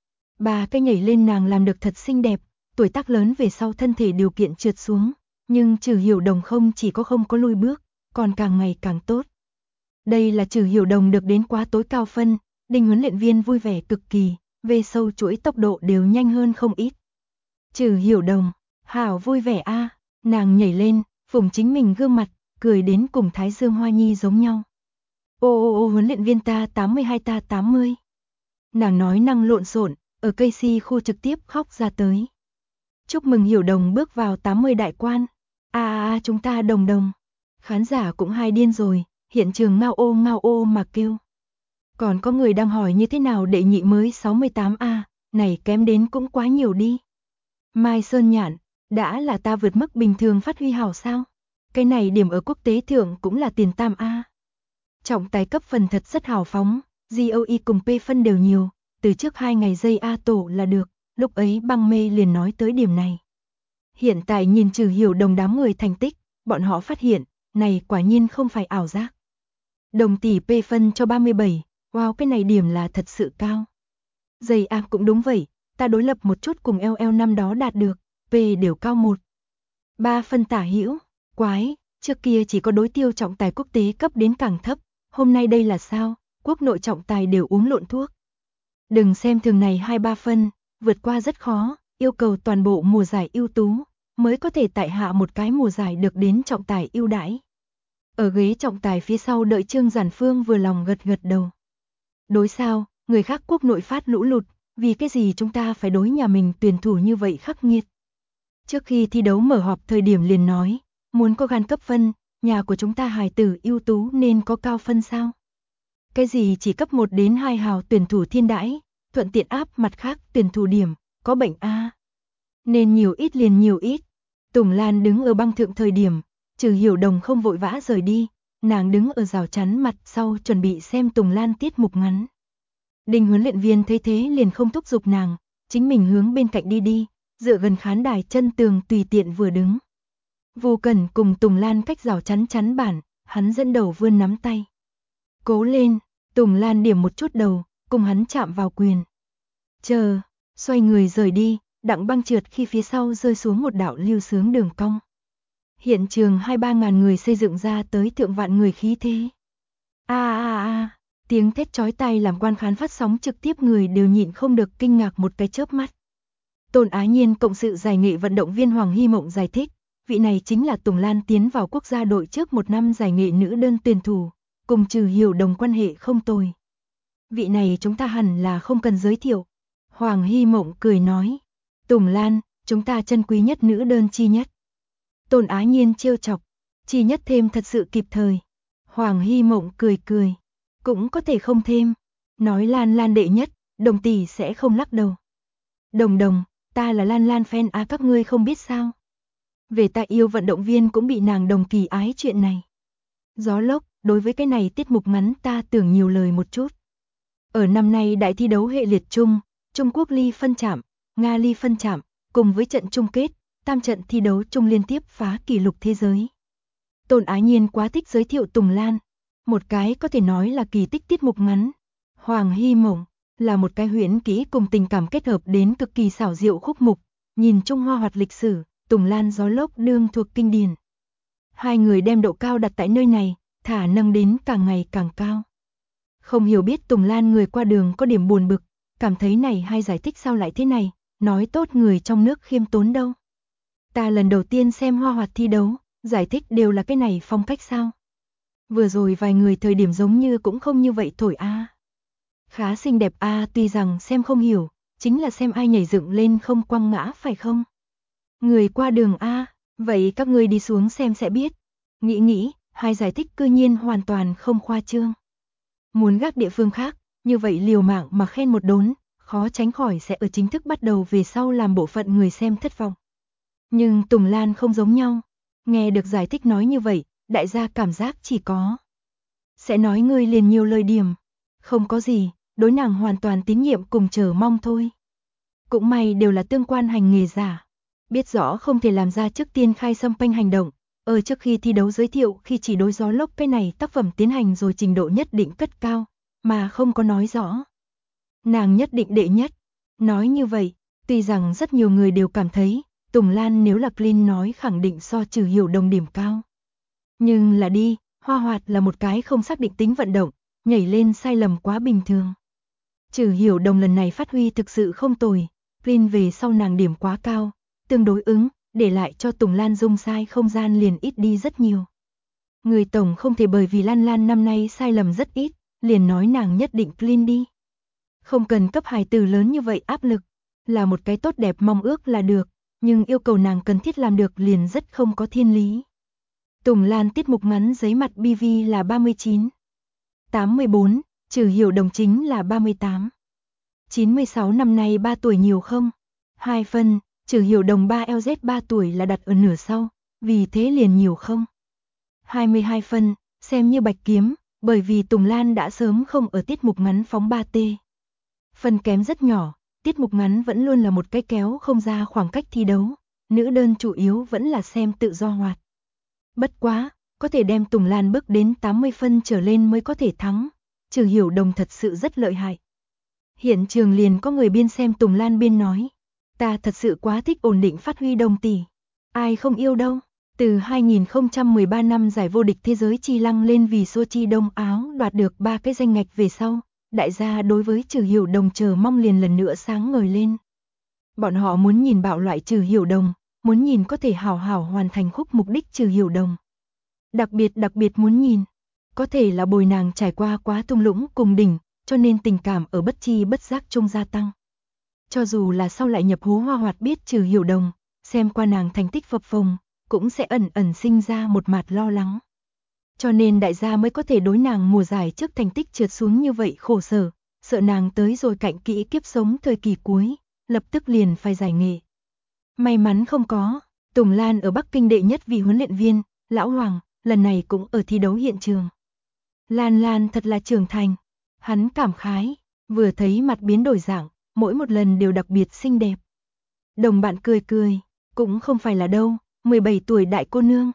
3 cái nhảy lên nàng làm được thật xinh đẹp, tuổi tác lớn về sau thân thể điều kiện trượt xuống, nhưng Trừ Hiểu Đồng không chỉ có không có lùi bước, còn càng ngày càng tốt. Đây là Trừ Hiểu Đồng được đến quá tối cao phân, Đinh huấn luyện viên vui vẻ cực kỳ, về sâu chuỗi tốc độ đều nhanh hơn không ít. Trừ Hiểu Đồng, hảo vui vẻ a, nàng nhảy lên, phủng chính mình gương mặt, cười đến cùng Thái Dương Hoa Nhi giống nhau. Ô huấn luyện viên ta 82 ta 80. Nàng nói năng lộn xộn, ở cây si khu trực tiếp khóc ra tới. Chúc mừng Hiểu Đồng bước vào 80 đại quan. Chúng ta đồng đồng. Khán giả cũng hai điên rồi, hiện trường ngao ô mà kêu. Còn có người đang hỏi như thế nào đệ nhị mới 68A, này kém đến cũng quá nhiều đi. Mai Sơn Nhạn, đã là ta vượt mức bình thường phát huy hảo sao? Cái này điểm ở quốc tế thượng cũng là tiền tam A. Trọng tài cấp phần thật rất hào phóng, GOE cùng P phân đều nhiều, từ trước 2 ngày giây A tổ là được, lúc ấy băng mê liền nói tới điểm này. Hiện tại nhìn Trừ Hiểu Đồng đám người thành tích, bọn họ phát hiện, này quả nhiên không phải ảo giác. Đồng tỷ P phân cho 37, wow cái này điểm là thật sự cao. Giây A cũng đúng vậy, ta đối lập một chút cùng LL năm đó đạt được, P đều cao 3 phân tả hữu, quái, trước kia chỉ có đối tiêu trọng tài quốc tế cấp đến càng thấp, hôm nay đây là sao, quốc nội trọng tài đều uống lộn thuốc. Đừng xem thường này 2-3 phân, vượt qua rất khó, yêu cầu toàn bộ mùa giải ưu tú, mới có thể tại hạ một cái mùa giải được đến trọng tài ưu đãi. Ở ghế trọng tài phía sau đợi Trương Giản Phương vừa lòng gật gật đầu. Đối sao, người khác quốc nội phát lũ lụt, vì cái gì chúng ta phải đối nhà mình tuyển thủ như vậy khắc nghiệt. Trước khi thi đấu mở họp thời điểm liền nói, muốn có gan cấp phân, nhà của chúng ta hài tử ưu tú nên có cao phân sao? Cái gì chỉ cấp 1 đến 2 hào tuyển thủ thiên đãi, thuận tiện áp mặt khác tuyển thủ điểm, có bệnh a. Nên nhiều ít liền nhiều ít. Tùng Lan đứng ở băng thượng thời điểm, Trừ Hiểu Đồng không vội vã rời đi, nàng đứng ở rào chắn mặt sau chuẩn bị xem Tùng Lan tiết mục ngắn. Đinh huấn luyện viên thấy thế liền không thúc giục nàng, chính mình hướng bên cạnh đi, dựa gần khán đài chân tường tùy tiện vừa đứng. Vô Cẩn cùng Tùng Lan cách rào chắn bản, hắn dẫn đầu vươn nắm tay. Cố lên, Tùng Lan điểm một chút đầu, cùng hắn chạm vào quyền. Chờ, xoay người rời đi, Đặng Băng trượt khi phía sau rơi xuống một đạo lưu sướng đường cong. Hiện trường 2-3 ngàn người xây dựng ra tới thượng vạn người khí thế. Tiếng thét chói tai làm quan khán phát sóng trực tiếp người đều nhịn không được kinh ngạc một cái chớp mắt. Tôn Á Nhiên cộng sự giải nghệ vận động viên Hoàng Hy Mộng giải thích, vị này chính là Tùng Lan tiến vào quốc gia đội trước 1 năm giải nghệ nữ đơn tuyển thủ, cùng Trừ Hiểu Đồng quan hệ không tồi. Vị này chúng ta hẳn là không cần giới thiệu. Hoàng Hy Mộng cười nói, Tùng Lan, chúng ta trân quý nhất nữ đơn chi nhất. Tôn Á Nhiên trêu chọc, chi nhất thêm thật sự kịp thời. Hoàng Hy Mộng cười, cũng có thể không thêm. Nói Lan đệ nhất, Đồng tỷ sẽ không lắc đầu. Đồng, ta là Lan fan các ngươi không biết sao. Về ta yêu vận động viên cũng bị nàng đồng kỳ ái chuyện này. Gió lốc, đối với cái này tiết mục ngắn ta tưởng nhiều lời một chút. Ở năm nay đại thi đấu hệ liệt chung, Trung Quốc ly phân chạm, Nga ly phân chạm, cùng với trận chung kết, tam trận thi đấu chung liên tiếp phá kỷ lục thế giới. Tôn Á Nhiên quá thích giới thiệu Tùng Lan. Một cái có thể nói là kỳ tích tiết mục ngắn. Hoàng Hy Mộng là một cái huyễn kỹ cùng tình cảm kết hợp đến cực kỳ xảo diệu khúc mục, nhìn Trung Hoa hoạt lịch sử, Tùng Lan Gió Lốc đương thuộc kinh điển. Hai người đem độ cao đặt tại nơi này, thả nâng đến càng ngày càng cao. Không hiểu biết Tùng Lan người qua đường có điểm buồn bực, cảm thấy này hay giải thích sao lại thế này, nói tốt người trong nước khiêm tốn đâu. Ta lần đầu tiên xem Hoa Hoạt thi đấu, giải thích đều là cái này phong cách sao. Vừa rồi vài người thời điểm giống như cũng không như vậy thổi a. Khá xinh đẹp a, tuy rằng xem không hiểu, chính là xem ai nhảy dựng lên không quăng ngã phải không? Người qua đường a, vậy các ngươi đi xuống xem sẽ biết. Nghĩ, hai giải thích cư nhiên hoàn toàn không khoa trương. Muốn gác địa phương khác, như vậy liều mạng mà khen một đốn, khó tránh khỏi sẽ ở chính thức bắt đầu về sau làm bộ phận người xem thất vọng. Nhưng Tùng Lan không giống nhau, nghe được giải thích nói như vậy, đại gia cảm giác chỉ có sẽ nói ngươi liền nhiều lời điểm, không có gì, đối nàng hoàn toàn tín nhiệm cùng chờ mong thôi. Cũng may đều là tương quan hành nghề giả, biết rõ không thể làm ra trước tiên khai xâm panh hành động, ở trước khi thi đấu giới thiệu khi chỉ đối Gió Lốc cái này tác phẩm tiến hành rồi trình độ nhất định cất cao, mà không có nói rõ. Nàng nhất định đệ nhất, nói như vậy, tuy rằng rất nhiều người đều cảm thấy, Tùng Lan nếu là clean nói khẳng định so Trừ Hiểu Đồng điểm cao. Nhưng là đi, Hoa Hoạt là một cái không xác định tính vận động, nhảy lên sai lầm quá bình thường. Trừ Hiểu Đồng lần này phát huy thực sự không tồi, clean về sau nàng điểm quá cao, tương đối ứng, để lại cho Tùng Lan dung sai không gian liền ít đi rất nhiều. Người tổng không thể bởi vì Lan Lan năm nay sai lầm rất ít, liền nói nàng nhất định clean đi. Không cần cấp hài tử lớn như vậy áp lực, là một cái tốt đẹp mong ước là được, nhưng yêu cầu nàng cần thiết làm được liền rất không có thiên lý. Tùng Lan tiết mục ngắn giấy mặt BV là 39. 84, Trừ Hiểu Đồng chính là 38. 96 năm nay 3 tuổi nhiều không? 2 phân, Trừ Hiểu Đồng 3LZ 3 tuổi là đặt ở nửa sau, vì thế liền nhiều không? 22 phân, xem như bạch kiếm, bởi vì Tùng Lan đã sớm không ở tiết mục ngắn phóng 3T. Phần kém rất nhỏ, tiết mục ngắn vẫn luôn là một cái kéo không ra khoảng cách thi đấu, nữ đơn chủ yếu vẫn là xem tự do hoạt. Bất quá, có thể đem Tùng Lan bước đến 80 phân trở lên mới có thể thắng, Trừ Hiểu Đồng thật sự rất lợi hại. Hiện trường liền có người biên xem Tùng Lan biên nói, ta thật sự quá thích ổn định phát huy Đồng tỷ, ai không yêu đâu. Từ 2013 năm giải vô địch thế giới chi lăng lên vì Sochi Đông Áo đoạt được 3 cái danh ngạch về sau, đại gia đối với Trừ Hiểu Đồng chờ mong liền lần nữa sáng ngời lên. Bọn họ muốn nhìn bạo loại Trừ Hiểu Đồng, muốn nhìn có thể hảo hảo hoàn thành khúc mục đích Trừ Hiểu Đồng. Đặc biệt muốn nhìn, có thể là bồi nàng trải qua quá thung lũng cùng đỉnh, cho nên tình cảm ở bất chi bất giác chung gia tăng. Cho dù là sau lại nhập hố Hoa Hoạt biết Trừ Hiểu Đồng, xem qua nàng thành tích phập phồng, cũng sẽ ẩn sinh ra một mặt lo lắng. Cho nên đại gia mới có thể đối nàng mùa giải trước thành tích trượt xuống như vậy khổ sở, sợ nàng tới rồi cạnh kỹ kiếp sống thời kỳ cuối, lập tức liền phải giải nghệ. May mắn không có, Tùng Lan ở Bắc Kinh đệ nhất vị huấn luyện viên, Lão Hoàng, lần này cũng ở thi đấu hiện trường. Lan thật là trưởng thành, hắn cảm khái, vừa thấy mặt biến đổi dạng, mỗi một lần đều đặc biệt xinh đẹp. Đồng bạn cười, cũng không phải là đâu, 17 tuổi đại cô nương.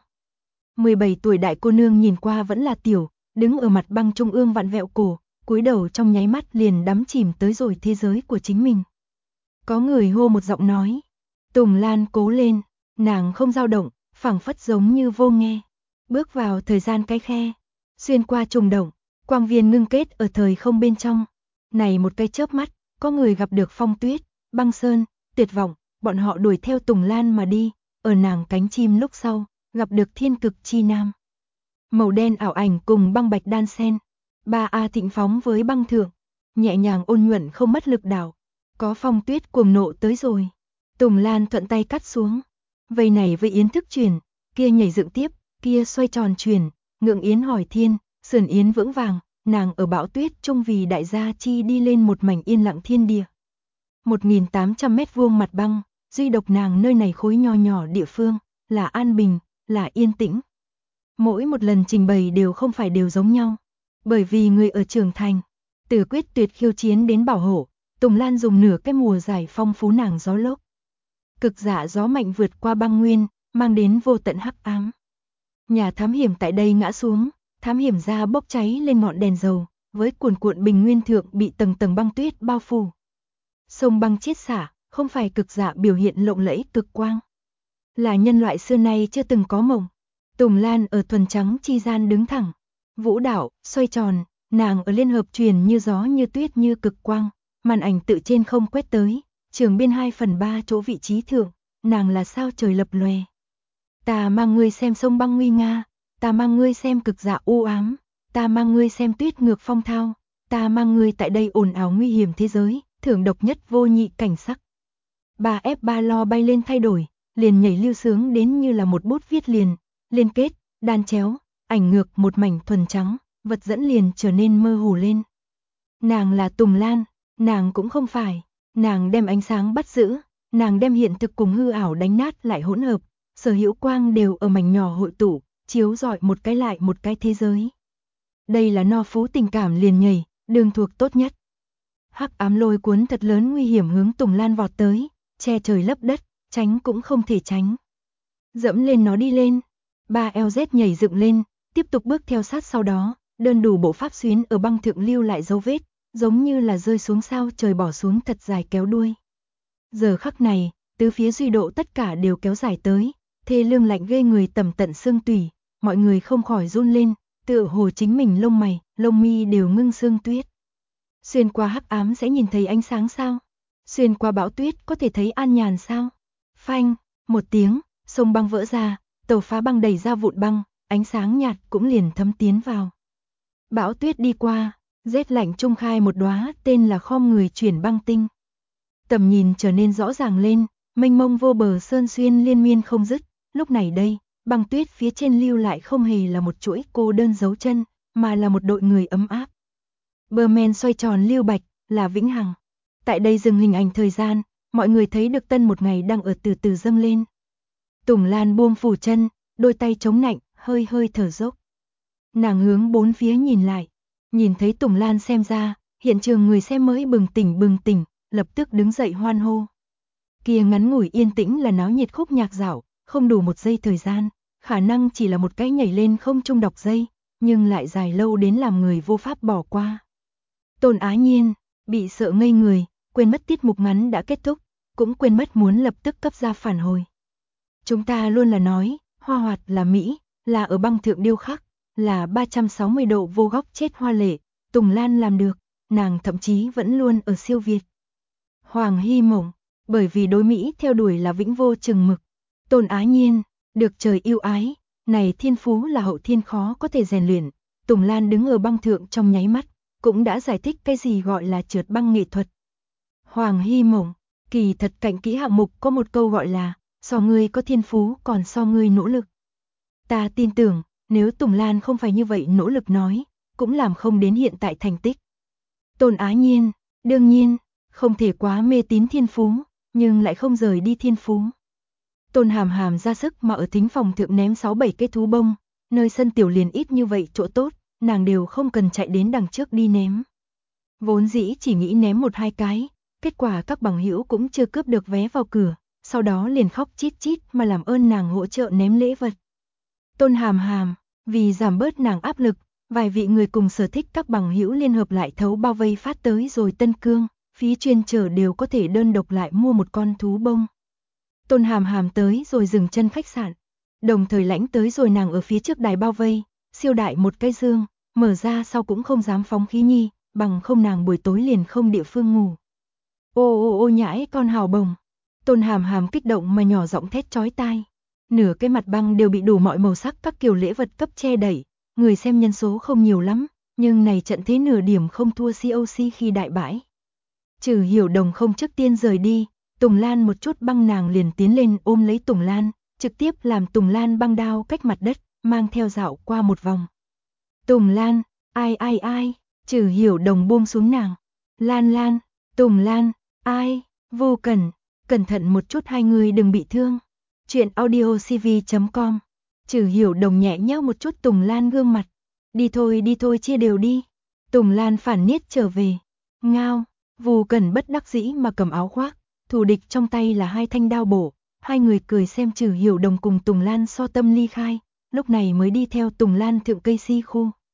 17 tuổi đại cô nương nhìn qua vẫn là tiểu, đứng ở mặt băng trung ương vặn vẹo cổ, cúi đầu trong nháy mắt liền đắm chìm tới rồi thế giới của chính mình. Có người hô một giọng nói, Tùng Lan cố lên, nàng không dao động, phảng phất giống như vô nghe. Bước vào thời gian cái khe, xuyên qua trùng động, quang viên ngưng kết ở thời không bên trong. Này một cái chớp mắt, có người gặp được Phong Tuyết, Băng Sơn, tuyệt vọng, bọn họ đuổi theo Tùng Lan mà đi, ở nàng cánh chim lúc sau, gặp được thiên cực chi nam. Màu đen ảo ảnh cùng băng bạch đan sen, 3A thịnh phóng với băng thượng, nhẹ nhàng ôn nhuận không mất lực đảo. Có Phong Tuyết cuồng nộ tới rồi, Tùng Lan thuận tay cắt xuống. Vây này với yến thức chuyển, kia nhảy dựng tiếp, kia xoay tròn chuyển, ngượng yến hỏi thiên, sườn yến vững vàng, nàng ở bão tuyết trung vì đại gia chi đi lên một mảnh yên lặng thiên địa. 1.800 mét vuông mặt băng, duy độc nàng nơi này khối nho nhỏ địa phương, là an bình, là yên tĩnh. Mỗi một lần trình bày đều không phải đều giống nhau, bởi vì người ở trưởng thành, từ quyết tuyệt khiêu chiến đến bảo hộ, Tùng Lan dùng nửa cái mùa giải phong phú nàng gió lốc. Cực dạ gió mạnh vượt qua băng nguyên, mang đến vô tận hắc ám. Nhà thám hiểm tại đây ngã xuống, Thám hiểm ra bốc cháy lên ngọn đèn dầu, với cuồn cuộn bình nguyên thượng bị tầng tầng băng tuyết bao phủ. Sông băng chiết xả, không phải cực dạ biểu hiện lộng lẫy cực quang. Là nhân loại xưa nay chưa từng có mộng. Tùng Lan ở thuần trắng chi gian đứng thẳng. Vũ đạo, xoay tròn, nàng ở liên hợp truyền như gió như tuyết như cực quang. Màn ảnh tự trên không quét tới, trường biên 2/3 chỗ vị trí thượng, nàng là sao trời lập lòe. Ta mang ngươi xem sông băng nguy nga, ta mang ngươi xem cực dạ u ám, ta mang ngươi xem tuyết ngược phong thao, ta mang ngươi tại đây ồn ào nguy hiểm thế giới, thưởng độc nhất vô nhị cảnh sắc. 3F3 lo bay lên thay đổi, liền nhảy lưu sướng đến như là một bút viết liền, liên kết, đan chéo, ảnh ngược một mảnh thuần trắng, vật dẫn liền trở nên mơ hồ lên. Nàng là Tùng Lan, nàng cũng không phải, nàng đem ánh sáng bắt giữ, nàng đem hiện thực cùng hư ảo đánh nát lại hỗn hợp, sở hữu quang đều ở mảnh nhỏ hội tụ, chiếu rọi một cái lại một cái thế giới. Đây là no phú tình cảm liền nhảy, đường thuộc tốt nhất. Hắc ám lôi cuốn thật lớn nguy hiểm hướng Tùng Lan vọt tới, che trời lấp đất, tránh cũng không thể tránh. Dẫm lên nó đi lên, 3LZ nhảy dựng lên, tiếp tục bước theo sát sau đó, đơn đủ bộ pháp xuyến ở băng thượng lưu lại dấu vết, giống như là rơi xuống sao trời bỏ xuống thật dài kéo đuôi. Giờ khắc này, tứ phía duy độ tất cả đều kéo dài tới, thê lương lạnh ghê người tầm tận xương tủy, mọi người không khỏi run lên, tựa hồ chính mình lông mày, lông mi đều ngưng sương tuyết. Xuyên qua hắc ám sẽ nhìn thấy ánh sáng sao? Xuyên qua bão tuyết có thể thấy an nhàn sao? Phanh, một tiếng, sông băng vỡ ra, tàu phá băng đẩy ra vụn băng, ánh sáng nhạt cũng liền thấm tiến vào. Bão tuyết đi qua, rét lạnh trung khai một đóa tên là khom người chuyển băng tinh. Tầm nhìn trở nên rõ ràng lên, mênh mông vô bờ sơn xuyên liên miên không dứt, lúc này đây, băng tuyết phía trên lưu lại không hề là một chuỗi cô đơn dấu chân, mà là một đội người ấm áp. Bờ men xoay tròn lưu bạch, là vĩnh hằng. Tại đây dừng hình ảnh thời gian, mọi người thấy được tân một ngày đang ở từ từ dâng lên. Tùng Lan buông phủ chân, đôi tay chống nạnh, hơi hơi thở dốc. Nàng hướng bốn phía nhìn lại, nhìn thấy Tùng Lan xem ra, hiện trường người xem mới bừng tỉnh, lập tức đứng dậy hoan hô. Kia ngắn ngủi yên tĩnh là náo nhiệt khúc nhạc dạo, không đủ một giây thời gian, khả năng chỉ là một cái nhảy lên không trung đọc dây, nhưng lại dài lâu đến làm người vô pháp bỏ qua. Tôn Á Nhiên, bị sợ ngây người, quên mất tiết mục ngắn đã kết thúc, cũng quên mất muốn lập tức cấp ra phản hồi. Chúng ta luôn là nói, hoa hoạt là Mỹ, là ở băng thượng điêu khắc, là 360 độ vô góc chết hoa lệ, Tùng Lan làm được, nàng thậm chí vẫn luôn ở siêu việt. Hoàng Hy Mộng, bởi vì đối Mỹ theo đuổi là vĩnh vô chừng mực. Tôn Á Nhiên, được trời yêu ái, này thiên phú là hậu thiên khó có thể rèn luyện. Tùng Lan đứng ở băng thượng trong nháy mắt, cũng đã giải thích cái gì gọi là trượt băng nghệ thuật. Hoàng Hy Mộng, kỳ thật cạnh kỹ hạng mục có một câu gọi là, so ngươi có thiên phú còn so ngươi nỗ lực. Ta tin tưởng, nếu Tùng Lan không phải như vậy nỗ lực nói, cũng làm không đến hiện tại thành tích. Tôn Á Nhiên, đương nhiên, không thể quá mê tín thiên phú, nhưng lại không rời đi thiên phú. Tôn Hàm Hàm ra sức mà ở thính phòng thượng ném 6-7 cái thú bông, nơi sân tiểu liền ít như vậy chỗ tốt, nàng đều không cần chạy đến đằng trước đi ném. Vốn dĩ chỉ nghĩ ném 1-2 cái, kết quả các bằng hữu cũng chưa cướp được vé vào cửa, sau đó liền khóc chít chít mà làm ơn nàng hỗ trợ ném lễ vật. Tôn Hàm Hàm, vì giảm bớt nàng áp lực, vài vị người cùng sở thích các bằng hữu liên hợp lại thấu bao vây phát tới rồi Tân Cương, phí chuyên trở đều có thể đơn độc lại mua một con thú bông. Tôn Hàm Hàm tới rồi dừng chân khách sạn, đồng thời lãnh tới rồi nàng ở phía trước đài bao vây, siêu đại một cái dương, mở ra sau cũng không dám phóng khí nhi, bằng không nàng buổi tối liền không địa phương ngủ. Ô nhãi con hào bồng. Tôn Hàm Hàm kích động mà nhỏ giọng thét chói tai. Nửa cái mặt băng đều bị đủ mọi màu sắc các kiểu lễ vật cấp che đẩy, người xem nhân số không nhiều lắm, nhưng này trận thế nửa điểm không thua COC khi đại bãi. Trừ Hiểu Đồng không trước tiên rời đi, Tùng Lan một chút băng nàng liền tiến lên ôm lấy Tùng Lan, trực tiếp làm Tùng Lan băng đao cách mặt đất, mang theo dạo qua một vòng. Tùng Lan, ai, Trừ Hiểu Đồng buông xuống nàng. Lan, Tùng Lan, ai, Vô Cẩn, cẩn thận một chút hai người đừng bị thương. Chuyện audiocv.com. Trừ Hiểu Đồng nhẹ nhõm một chút Tùng Lan gương mặt. Đi thôi chia đều đi. Tùng Lan phản niết trở về. Ngao, Vô Cẩn bất đắc dĩ mà cầm áo khoác, thù địch trong tay là 2 thanh đao bổ. Hai người cười xem Trừ Hiểu Đồng cùng Tùng Lan so tâm ly khai, lúc này mới đi theo Tùng Lan thượng cây si khu.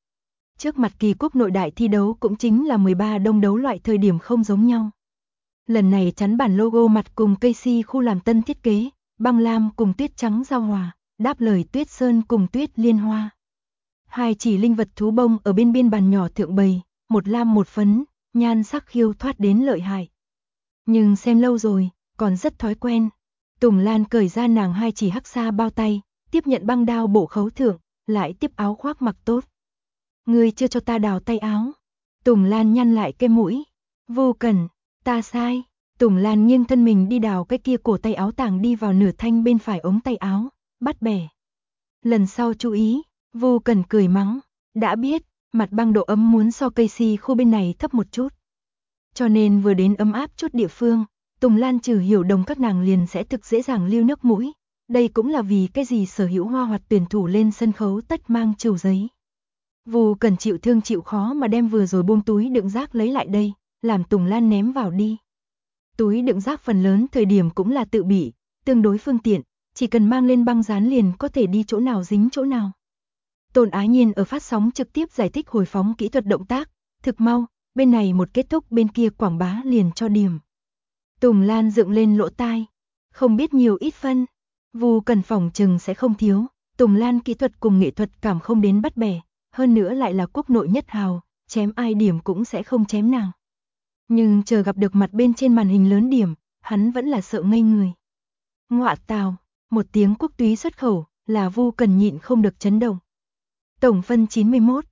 Trước mặt kỳ quốc nội đại thi đấu cũng chính là 13 đông đấu loại thời điểm không giống nhau. Lần này chắn bản logo mặt cùng Casey khu làm tân thiết kế, băng lam cùng tuyết trắng giao hòa, đáp lời tuyết sơn cùng tuyết liên hoa. Hai chỉ linh vật thú bông ở bên biên bàn nhỏ thượng bày, một lam một phấn, nhan sắc khiêu thoát đến lợi hại. Nhưng xem lâu rồi, còn rất thói quen. Tùng Lan cởi ra nàng hai chỉ hắc sa bao tay, tiếp nhận băng đao bổ khấu thượng, lại tiếp áo khoác mặc tốt. Ngươi chưa cho ta đào tay áo. Tùng Lan nhăn lại cái mũi. Vô cần, ta sai. Tùng Lan nghiêng thân mình đi đào cái kia cổ tay áo tàng đi vào nửa thanh bên phải ống tay áo, bắt bẻ. Lần sau chú ý, Vô cần cười mắng. Đã biết, mặt băng độ ấm muốn so Casey khu bên này thấp một chút. Cho nên vừa đến ấm áp chút địa phương, Tùng Lan trừ hiểu đồng các nàng liền sẽ thực dễ dàng lưu nước mũi. Đây cũng là vì cái gì sở hữu hoa hoạt tuyển thủ lên sân khấu tất mang trầu giấy. Vô cần chịu thương chịu khó mà đem vừa rồi buông túi đựng rác lấy lại đây, làm Tùng Lan ném vào đi. Túi đựng rác phần lớn thời điểm cũng là tự bị, tương đối phương tiện, chỉ cần mang lên băng dán liền có thể đi chỗ nào dính chỗ nào. Tôn Ái Nhiên ở phát sóng trực tiếp giải thích hồi phóng kỹ thuật động tác, thực mau, bên này một kết thúc bên kia quảng bá liền cho điểm. Tùng Lan dựng lên lỗ tai, không biết nhiều ít phân, Vu cần phòng chừng sẽ không thiếu, Tùng Lan kỹ thuật cùng nghệ thuật cảm không đến bắt bẻ, hơn nữa lại là quốc nội nhất hào, chém ai điểm cũng sẽ không chém nàng. Nhưng chờ gặp được mặt bên trên màn hình lớn điểm, hắn vẫn là sợ ngây người. Ngọa tào, một tiếng quốc túy xuất khẩu, là Vu cần nhịn không được chấn động. Tổng phân 91,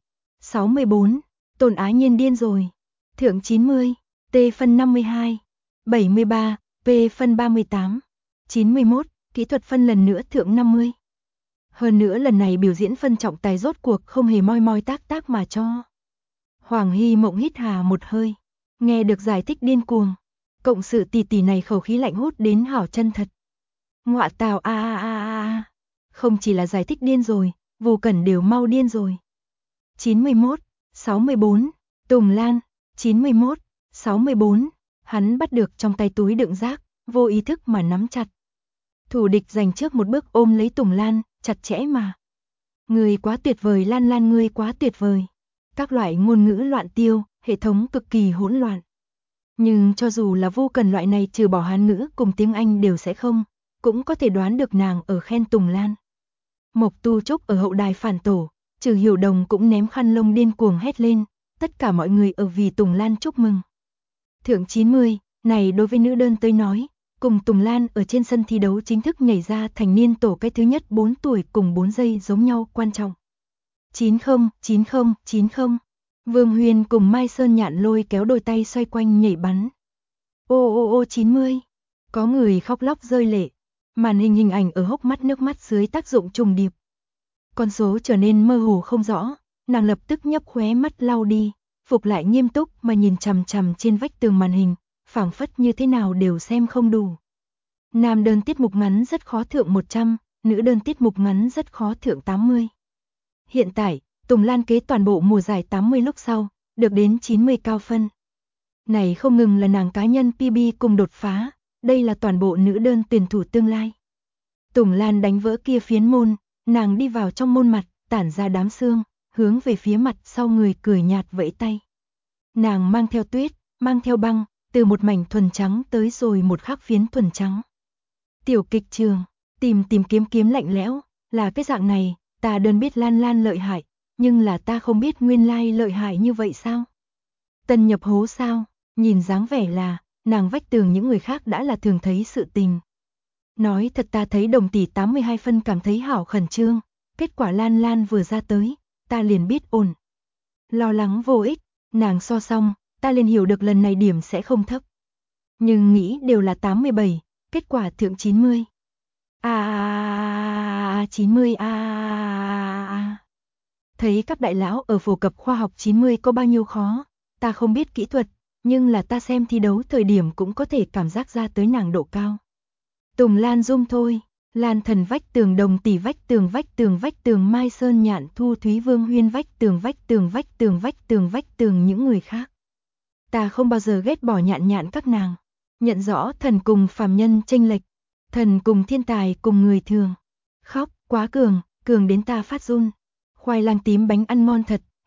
64, Tôn Ái Nhiên điên rồi. Thượng 90, T phân 52, 73, P phân 38, 91, kỹ thuật phân lần nữa thượng 50. Hơn nữa lần này biểu diễn phân trọng tài rốt cuộc không hề moi moi tác tác mà cho. Hoàng Hy Mộng hít hà một hơi, nghe được giải thích điên cuồng. Cộng sự tỷ tỷ này khẩu khí lạnh hút đến hảo chân thật. Ngọa tào a. Không chỉ là giải thích điên rồi, Vô Cẩn đều mau điên rồi. 91, 64, Tùng Lan, 91, 64, hắn bắt được trong tay túi đựng rác, vô ý thức mà nắm chặt. Thủ địch giành trước một bước ôm lấy Tùng Lan, chặt chẽ mà. Ngươi quá tuyệt vời Lan Lan ngươi quá tuyệt vời. Các loại ngôn ngữ loạn tiêu, hệ thống cực kỳ hỗn loạn. Nhưng cho dù là Vô Cần loại này trừ bỏ Hán ngữ cùng tiếng Anh đều sẽ không, cũng có thể đoán được nàng ở khen Tùng Lan. Mộc Tu Trúc ở hậu đài phản tổ, trừ hiểu đồng cũng ném khăn lông điên cuồng hét lên, tất cả mọi người ở vì Tùng Lan chúc mừng. Thượng 90, này đối với nữ đơn tới nói, cùng Tùng Lan ở trên sân thi đấu chính thức nhảy ra thành niên tổ cái thứ nhất 4 tuổi cùng 4 giây giống nhau quan trọng. 90, 90, 90. Vương Huyên cùng Mai Sơn Nhạn lôi kéo đôi tay xoay quanh nhảy bắn. Ô 90. Có người khóc lóc rơi lệ. Màn hình ảnh ở hốc mắt nước mắt dưới tác dụng trùng điệp. Con số trở nên mơ hồ không rõ, nàng lập tức nhấp khóe mắt lau đi, phục lại nghiêm túc mà nhìn chằm chằm trên vách tường màn hình, phảng phất như thế nào đều xem không đủ. Nam đơn tiết mục ngắn rất khó thượng 100, nữ đơn tiết mục ngắn rất khó thượng 80. Hiện tại, Tùng Lan kế toàn bộ mùa giải 80 lúc sau, được đến 90 cao phân. Này không ngừng là nàng cá nhân PB cùng đột phá, đây là toàn bộ nữ đơn tuyển thủ tương lai. Tùng Lan đánh vỡ kia phiến môn, nàng đi vào trong môn mặt, tản ra đám sương, hướng về phía mặt sau người cười nhạt vẫy tay. Nàng mang theo tuyết, mang theo băng, từ một mảnh thuần trắng tới rồi một khắc phiến thuần trắng. Tiểu kịch trường, tìm kiếm lạnh lẽo, là cái dạng này, ta đơn biết Lan Lan lợi hại, nhưng là ta không biết nguyên lai lợi hại như vậy sao? Tân nhập hố sao? Nhìn dáng vẻ là, nàng vách tường những người khác đã là thường thấy sự tình. Nói thật ta thấy đồng tỷ 82 phân cảm thấy hảo khẩn trương, kết quả Lan Lan vừa ra tới, ta liền biết ổn. Lo lắng vô ích, nàng so xong, ta liền hiểu được lần này điểm sẽ không thấp. Nhưng nghĩ đều là 87, kết quả thượng 90. 90 Thấy các đại lão ở phổ cập khoa học 90 có bao nhiêu khó, ta không biết kỹ thuật, nhưng là ta xem thi đấu thời điểm cũng có thể cảm giác ra tới nàng độ cao. Tùng Lan Dung thôi, Lan Thần vách tường đồng tỷ vách tường Mai Sơn Nhạn Thu Thúy Vương Huyên vách tường những người khác. Ta không bao giờ ghét bỏ nhạn các nàng, nhận rõ thần cùng phàm nhân chênh lệch, thần cùng thiên tài cùng người thường. Khóc, quá cường đến ta phát run. Khoai lang tím bánh ăn ngon thật,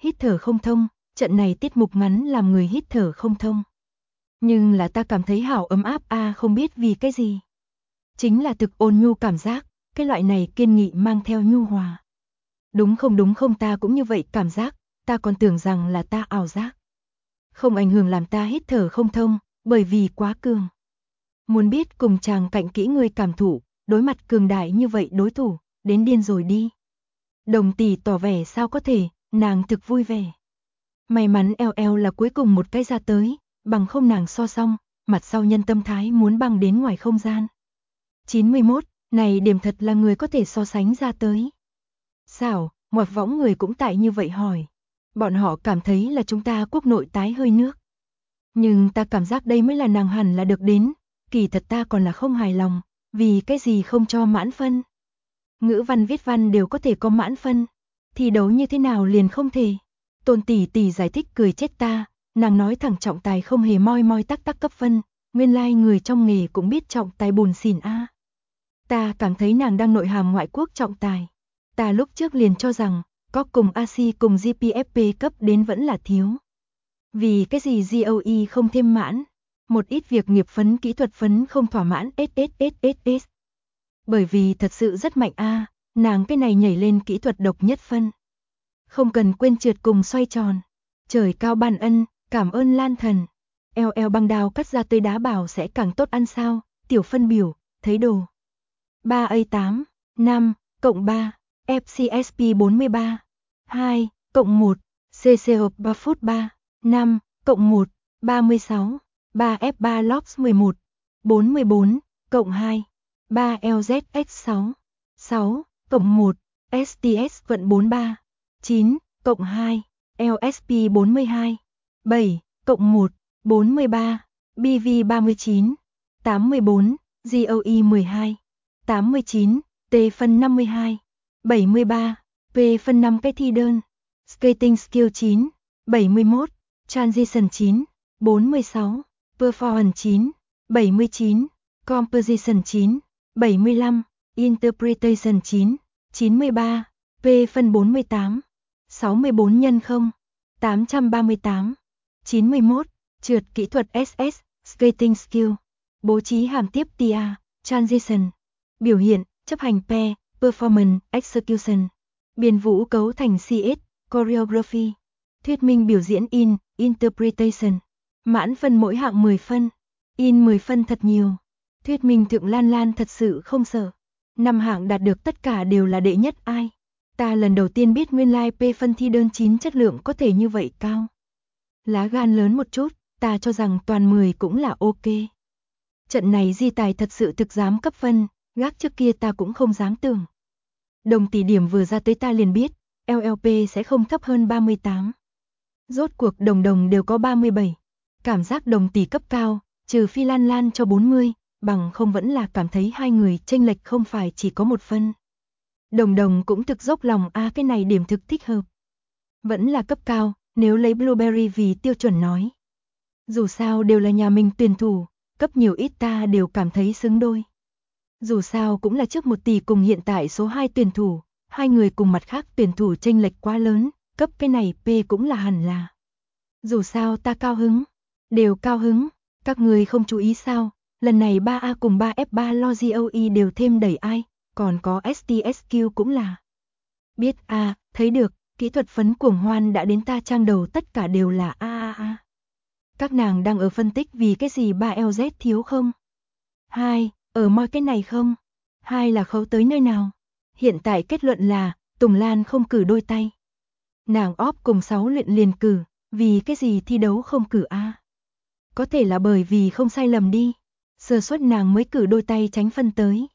hít thở không thông, trận này tiết mục ngắn làm người hít thở không thông. Nhưng là ta cảm thấy hảo ấm áp không biết vì cái gì. Chính là thực ôn nhu cảm giác, cái loại này kiên nghị mang theo nhu hòa. Đúng không ta cũng như vậy cảm giác, ta còn tưởng rằng là ta ảo giác. Không ảnh hưởng làm ta hít thở không thông, bởi vì quá cường. Muốn biết cùng chàng cạnh kỹ người cảm thụ, đối mặt cường đại như vậy đối thủ, đến điên rồi đi. Đồng tỷ tỏ vẻ sao có thể, nàng thực vui vẻ. May mắn LL là cuối cùng một cái ra tới, bằng không nàng so xong, mặt sau nhân tâm thái muốn băng đến ngoài không gian. 91, này điểm thật là người có thể so sánh ra tới. Sao, ngoặc võng người cũng tại như vậy hỏi. Bọn họ cảm thấy là chúng ta quốc nội tái hơi nước. Nhưng ta cảm giác đây mới là nàng hẳn là được đến, kỳ thật ta còn là không hài lòng, vì cái gì không cho mãn phân. Ngữ văn viết văn đều có thể có mãn phân, thi đấu như thế nào liền không thể. Tôn tỷ tỷ giải thích cười chết ta, nàng nói thẳng trọng tài không hề moi tắc cấp phân, nguyên lai người trong nghề cũng biết trọng tài bùn xỉn Ta cảm thấy nàng đang nội hàm ngoại quốc trọng tài. Ta lúc trước liền cho rằng, có cùng AC cùng GPFP cấp đến vẫn là thiếu. Vì cái gì GOE không thêm mãn, một ít việc nghiệp phấn kỹ thuật phấn không thỏa mãn SSSSS. Bởi vì thật sự rất mạnh nàng cái này nhảy lên kỹ thuật độc nhất phân. Không cần quên trượt cùng xoay tròn. Trời cao ban ân, cảm ơn Lan Thần. LL băng đào cắt ra tươi đá bảo sẽ càng tốt ăn sao, tiểu phân biểu, thấy đồ. 3A8, 5, cộng 3, FCSP 43, 2, cộng 1, CCHOP 3 phút 3, 5, cộng 1, 36, 3F3 LOX 11, 44, cộng 2, 3LZX6, 6, cộng 1, STS vận 43, 9, cộng 2, LSP 42, 7, cộng 1, 43, BV 39, 84, GOE 12, 89, T phân 52, 73, P phân 5 cái thi đơn, Skating Skill 9, 71, Transition 9, 46, Performance 9, 79, Composition 9, 75, Interpretation 9, 93, P phân 48, 64 nhân 0, 838, 91, trượt kỹ thuật SS, Skating Skill, bố trí hàm tiếp TIA, Transition, biểu hiện, chấp hành pair, Performance, Execution, biên vũ cấu thành CS, Choreography, thuyết minh biểu diễn Interpretation, mãn phân mỗi hạng 10 phân, 10 phân thật nhiều, thuyết minh thượng Lan thật sự không sợ. 5 hạng đạt được tất cả đều là đệ nhất ai. Ta lần đầu tiên biết nguyên lai P phân thi đơn 9 chất lượng có thể như vậy cao. Lá gan lớn một chút, ta cho rằng toàn 10 cũng là ok. Trận này di tài thật sự thực dám cấp phân, gác trước kia ta cũng không dám tưởng. Đồng tỷ điểm vừa ra tới ta liền biết, LLP sẽ không thấp hơn 38. Rốt cuộc đồng đều có 37. Cảm giác đồng tỷ cấp cao, trừ phi Lan cho 40, bằng không vẫn là cảm thấy hai người chênh lệch không phải chỉ có một phân. Đồng cũng thực dốc lòng cái này điểm thực thích hợp. Vẫn là cấp cao, nếu lấy Blueberry vì tiêu chuẩn nói. Dù sao đều là nhà mình tuyển thủ, cấp nhiều ít ta đều cảm thấy xứng đôi. Dù sao cũng là trước 1 tỷ cùng hiện tại số 2 tuyển thủ, hai người cùng mặt khác tuyển thủ chênh lệch quá lớn, cấp cái này P cũng là hẳn là. Dù sao ta cao hứng, đều cao hứng, các người không chú ý sao, lần này 3A cùng 3F3 lo GOE đều thêm đẩy ai, còn có STSQ cũng là. Biết thấy được, kỹ thuật phấn cuồng hoan đã đến ta trang đầu tất cả đều là Các nàng đang ở phân tích vì cái gì 3LZ thiếu không? 2, ở moi cái này không? 2 là khấu tới nơi nào? Hiện tại kết luận là, Tùng Lan không cử đôi tay. Nàng óp cùng 6 luyện liền cử, vì cái gì thi đấu không cử Có thể là bởi vì không sai lầm đi. Sơ suất nàng mới cử đôi tay tránh phân tới.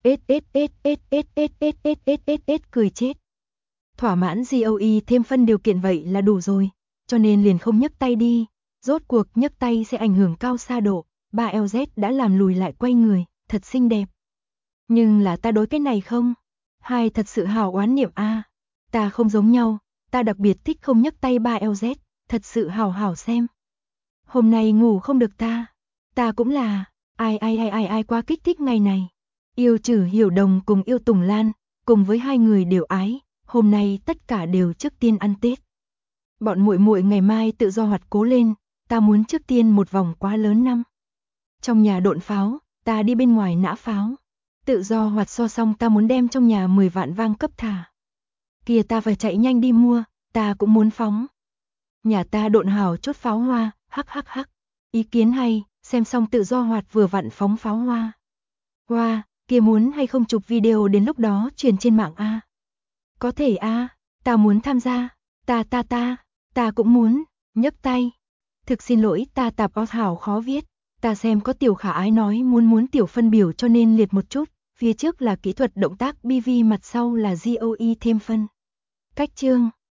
Cười chết. Thỏa mãn GOE thêm phân điều kiện vậy là đủ rồi, cho nên liền không nhấc tay đi. Rốt cuộc nhấc tay sẽ ảnh hưởng cao xa độ, 3LZ đã làm lùi lại quay người, thật xinh đẹp. Nhưng là ta đối cái này không? 2 thật sự hào oán niệm ta không giống nhau, ta đặc biệt thích không nhấc tay 3LZ, thật sự hào xem. Hôm nay ngủ không được ta cũng là, ai quá kích thích ngày này. Yêu Trử Hiểu Đồng cùng yêu Tùng Lan, cùng với hai người đều ái, hôm nay tất cả đều trước tiên ăn Tết. Bọn muội muội ngày mai tự do hoạt cố lên, ta muốn trước tiên một vòng quá lớn năm. Trong nhà độn pháo, ta đi bên ngoài nã pháo. Tự do hoạt so xong ta muốn đem trong nhà 10 vạn vang cấp thả. Kìa ta phải chạy nhanh đi mua, ta cũng muốn phóng. Nhà ta độn hảo chốt pháo hoa, hắc hắc hắc. Ý kiến hay, xem xong tự do hoạt vừa vặn phóng pháo hoa. Hoa, kia muốn hay không chụp video đến lúc đó truyền trên mạng a? Có thể a, ta muốn tham gia, ta cũng muốn, nhấc tay. Thực xin lỗi ta tạp o thảo khó viết, ta xem có tiểu khả ái nói muốn tiểu phân biểu cho nên liệt một chút, phía trước là kỹ thuật động tác BV mặt sau là GOE thêm phân. Cách chương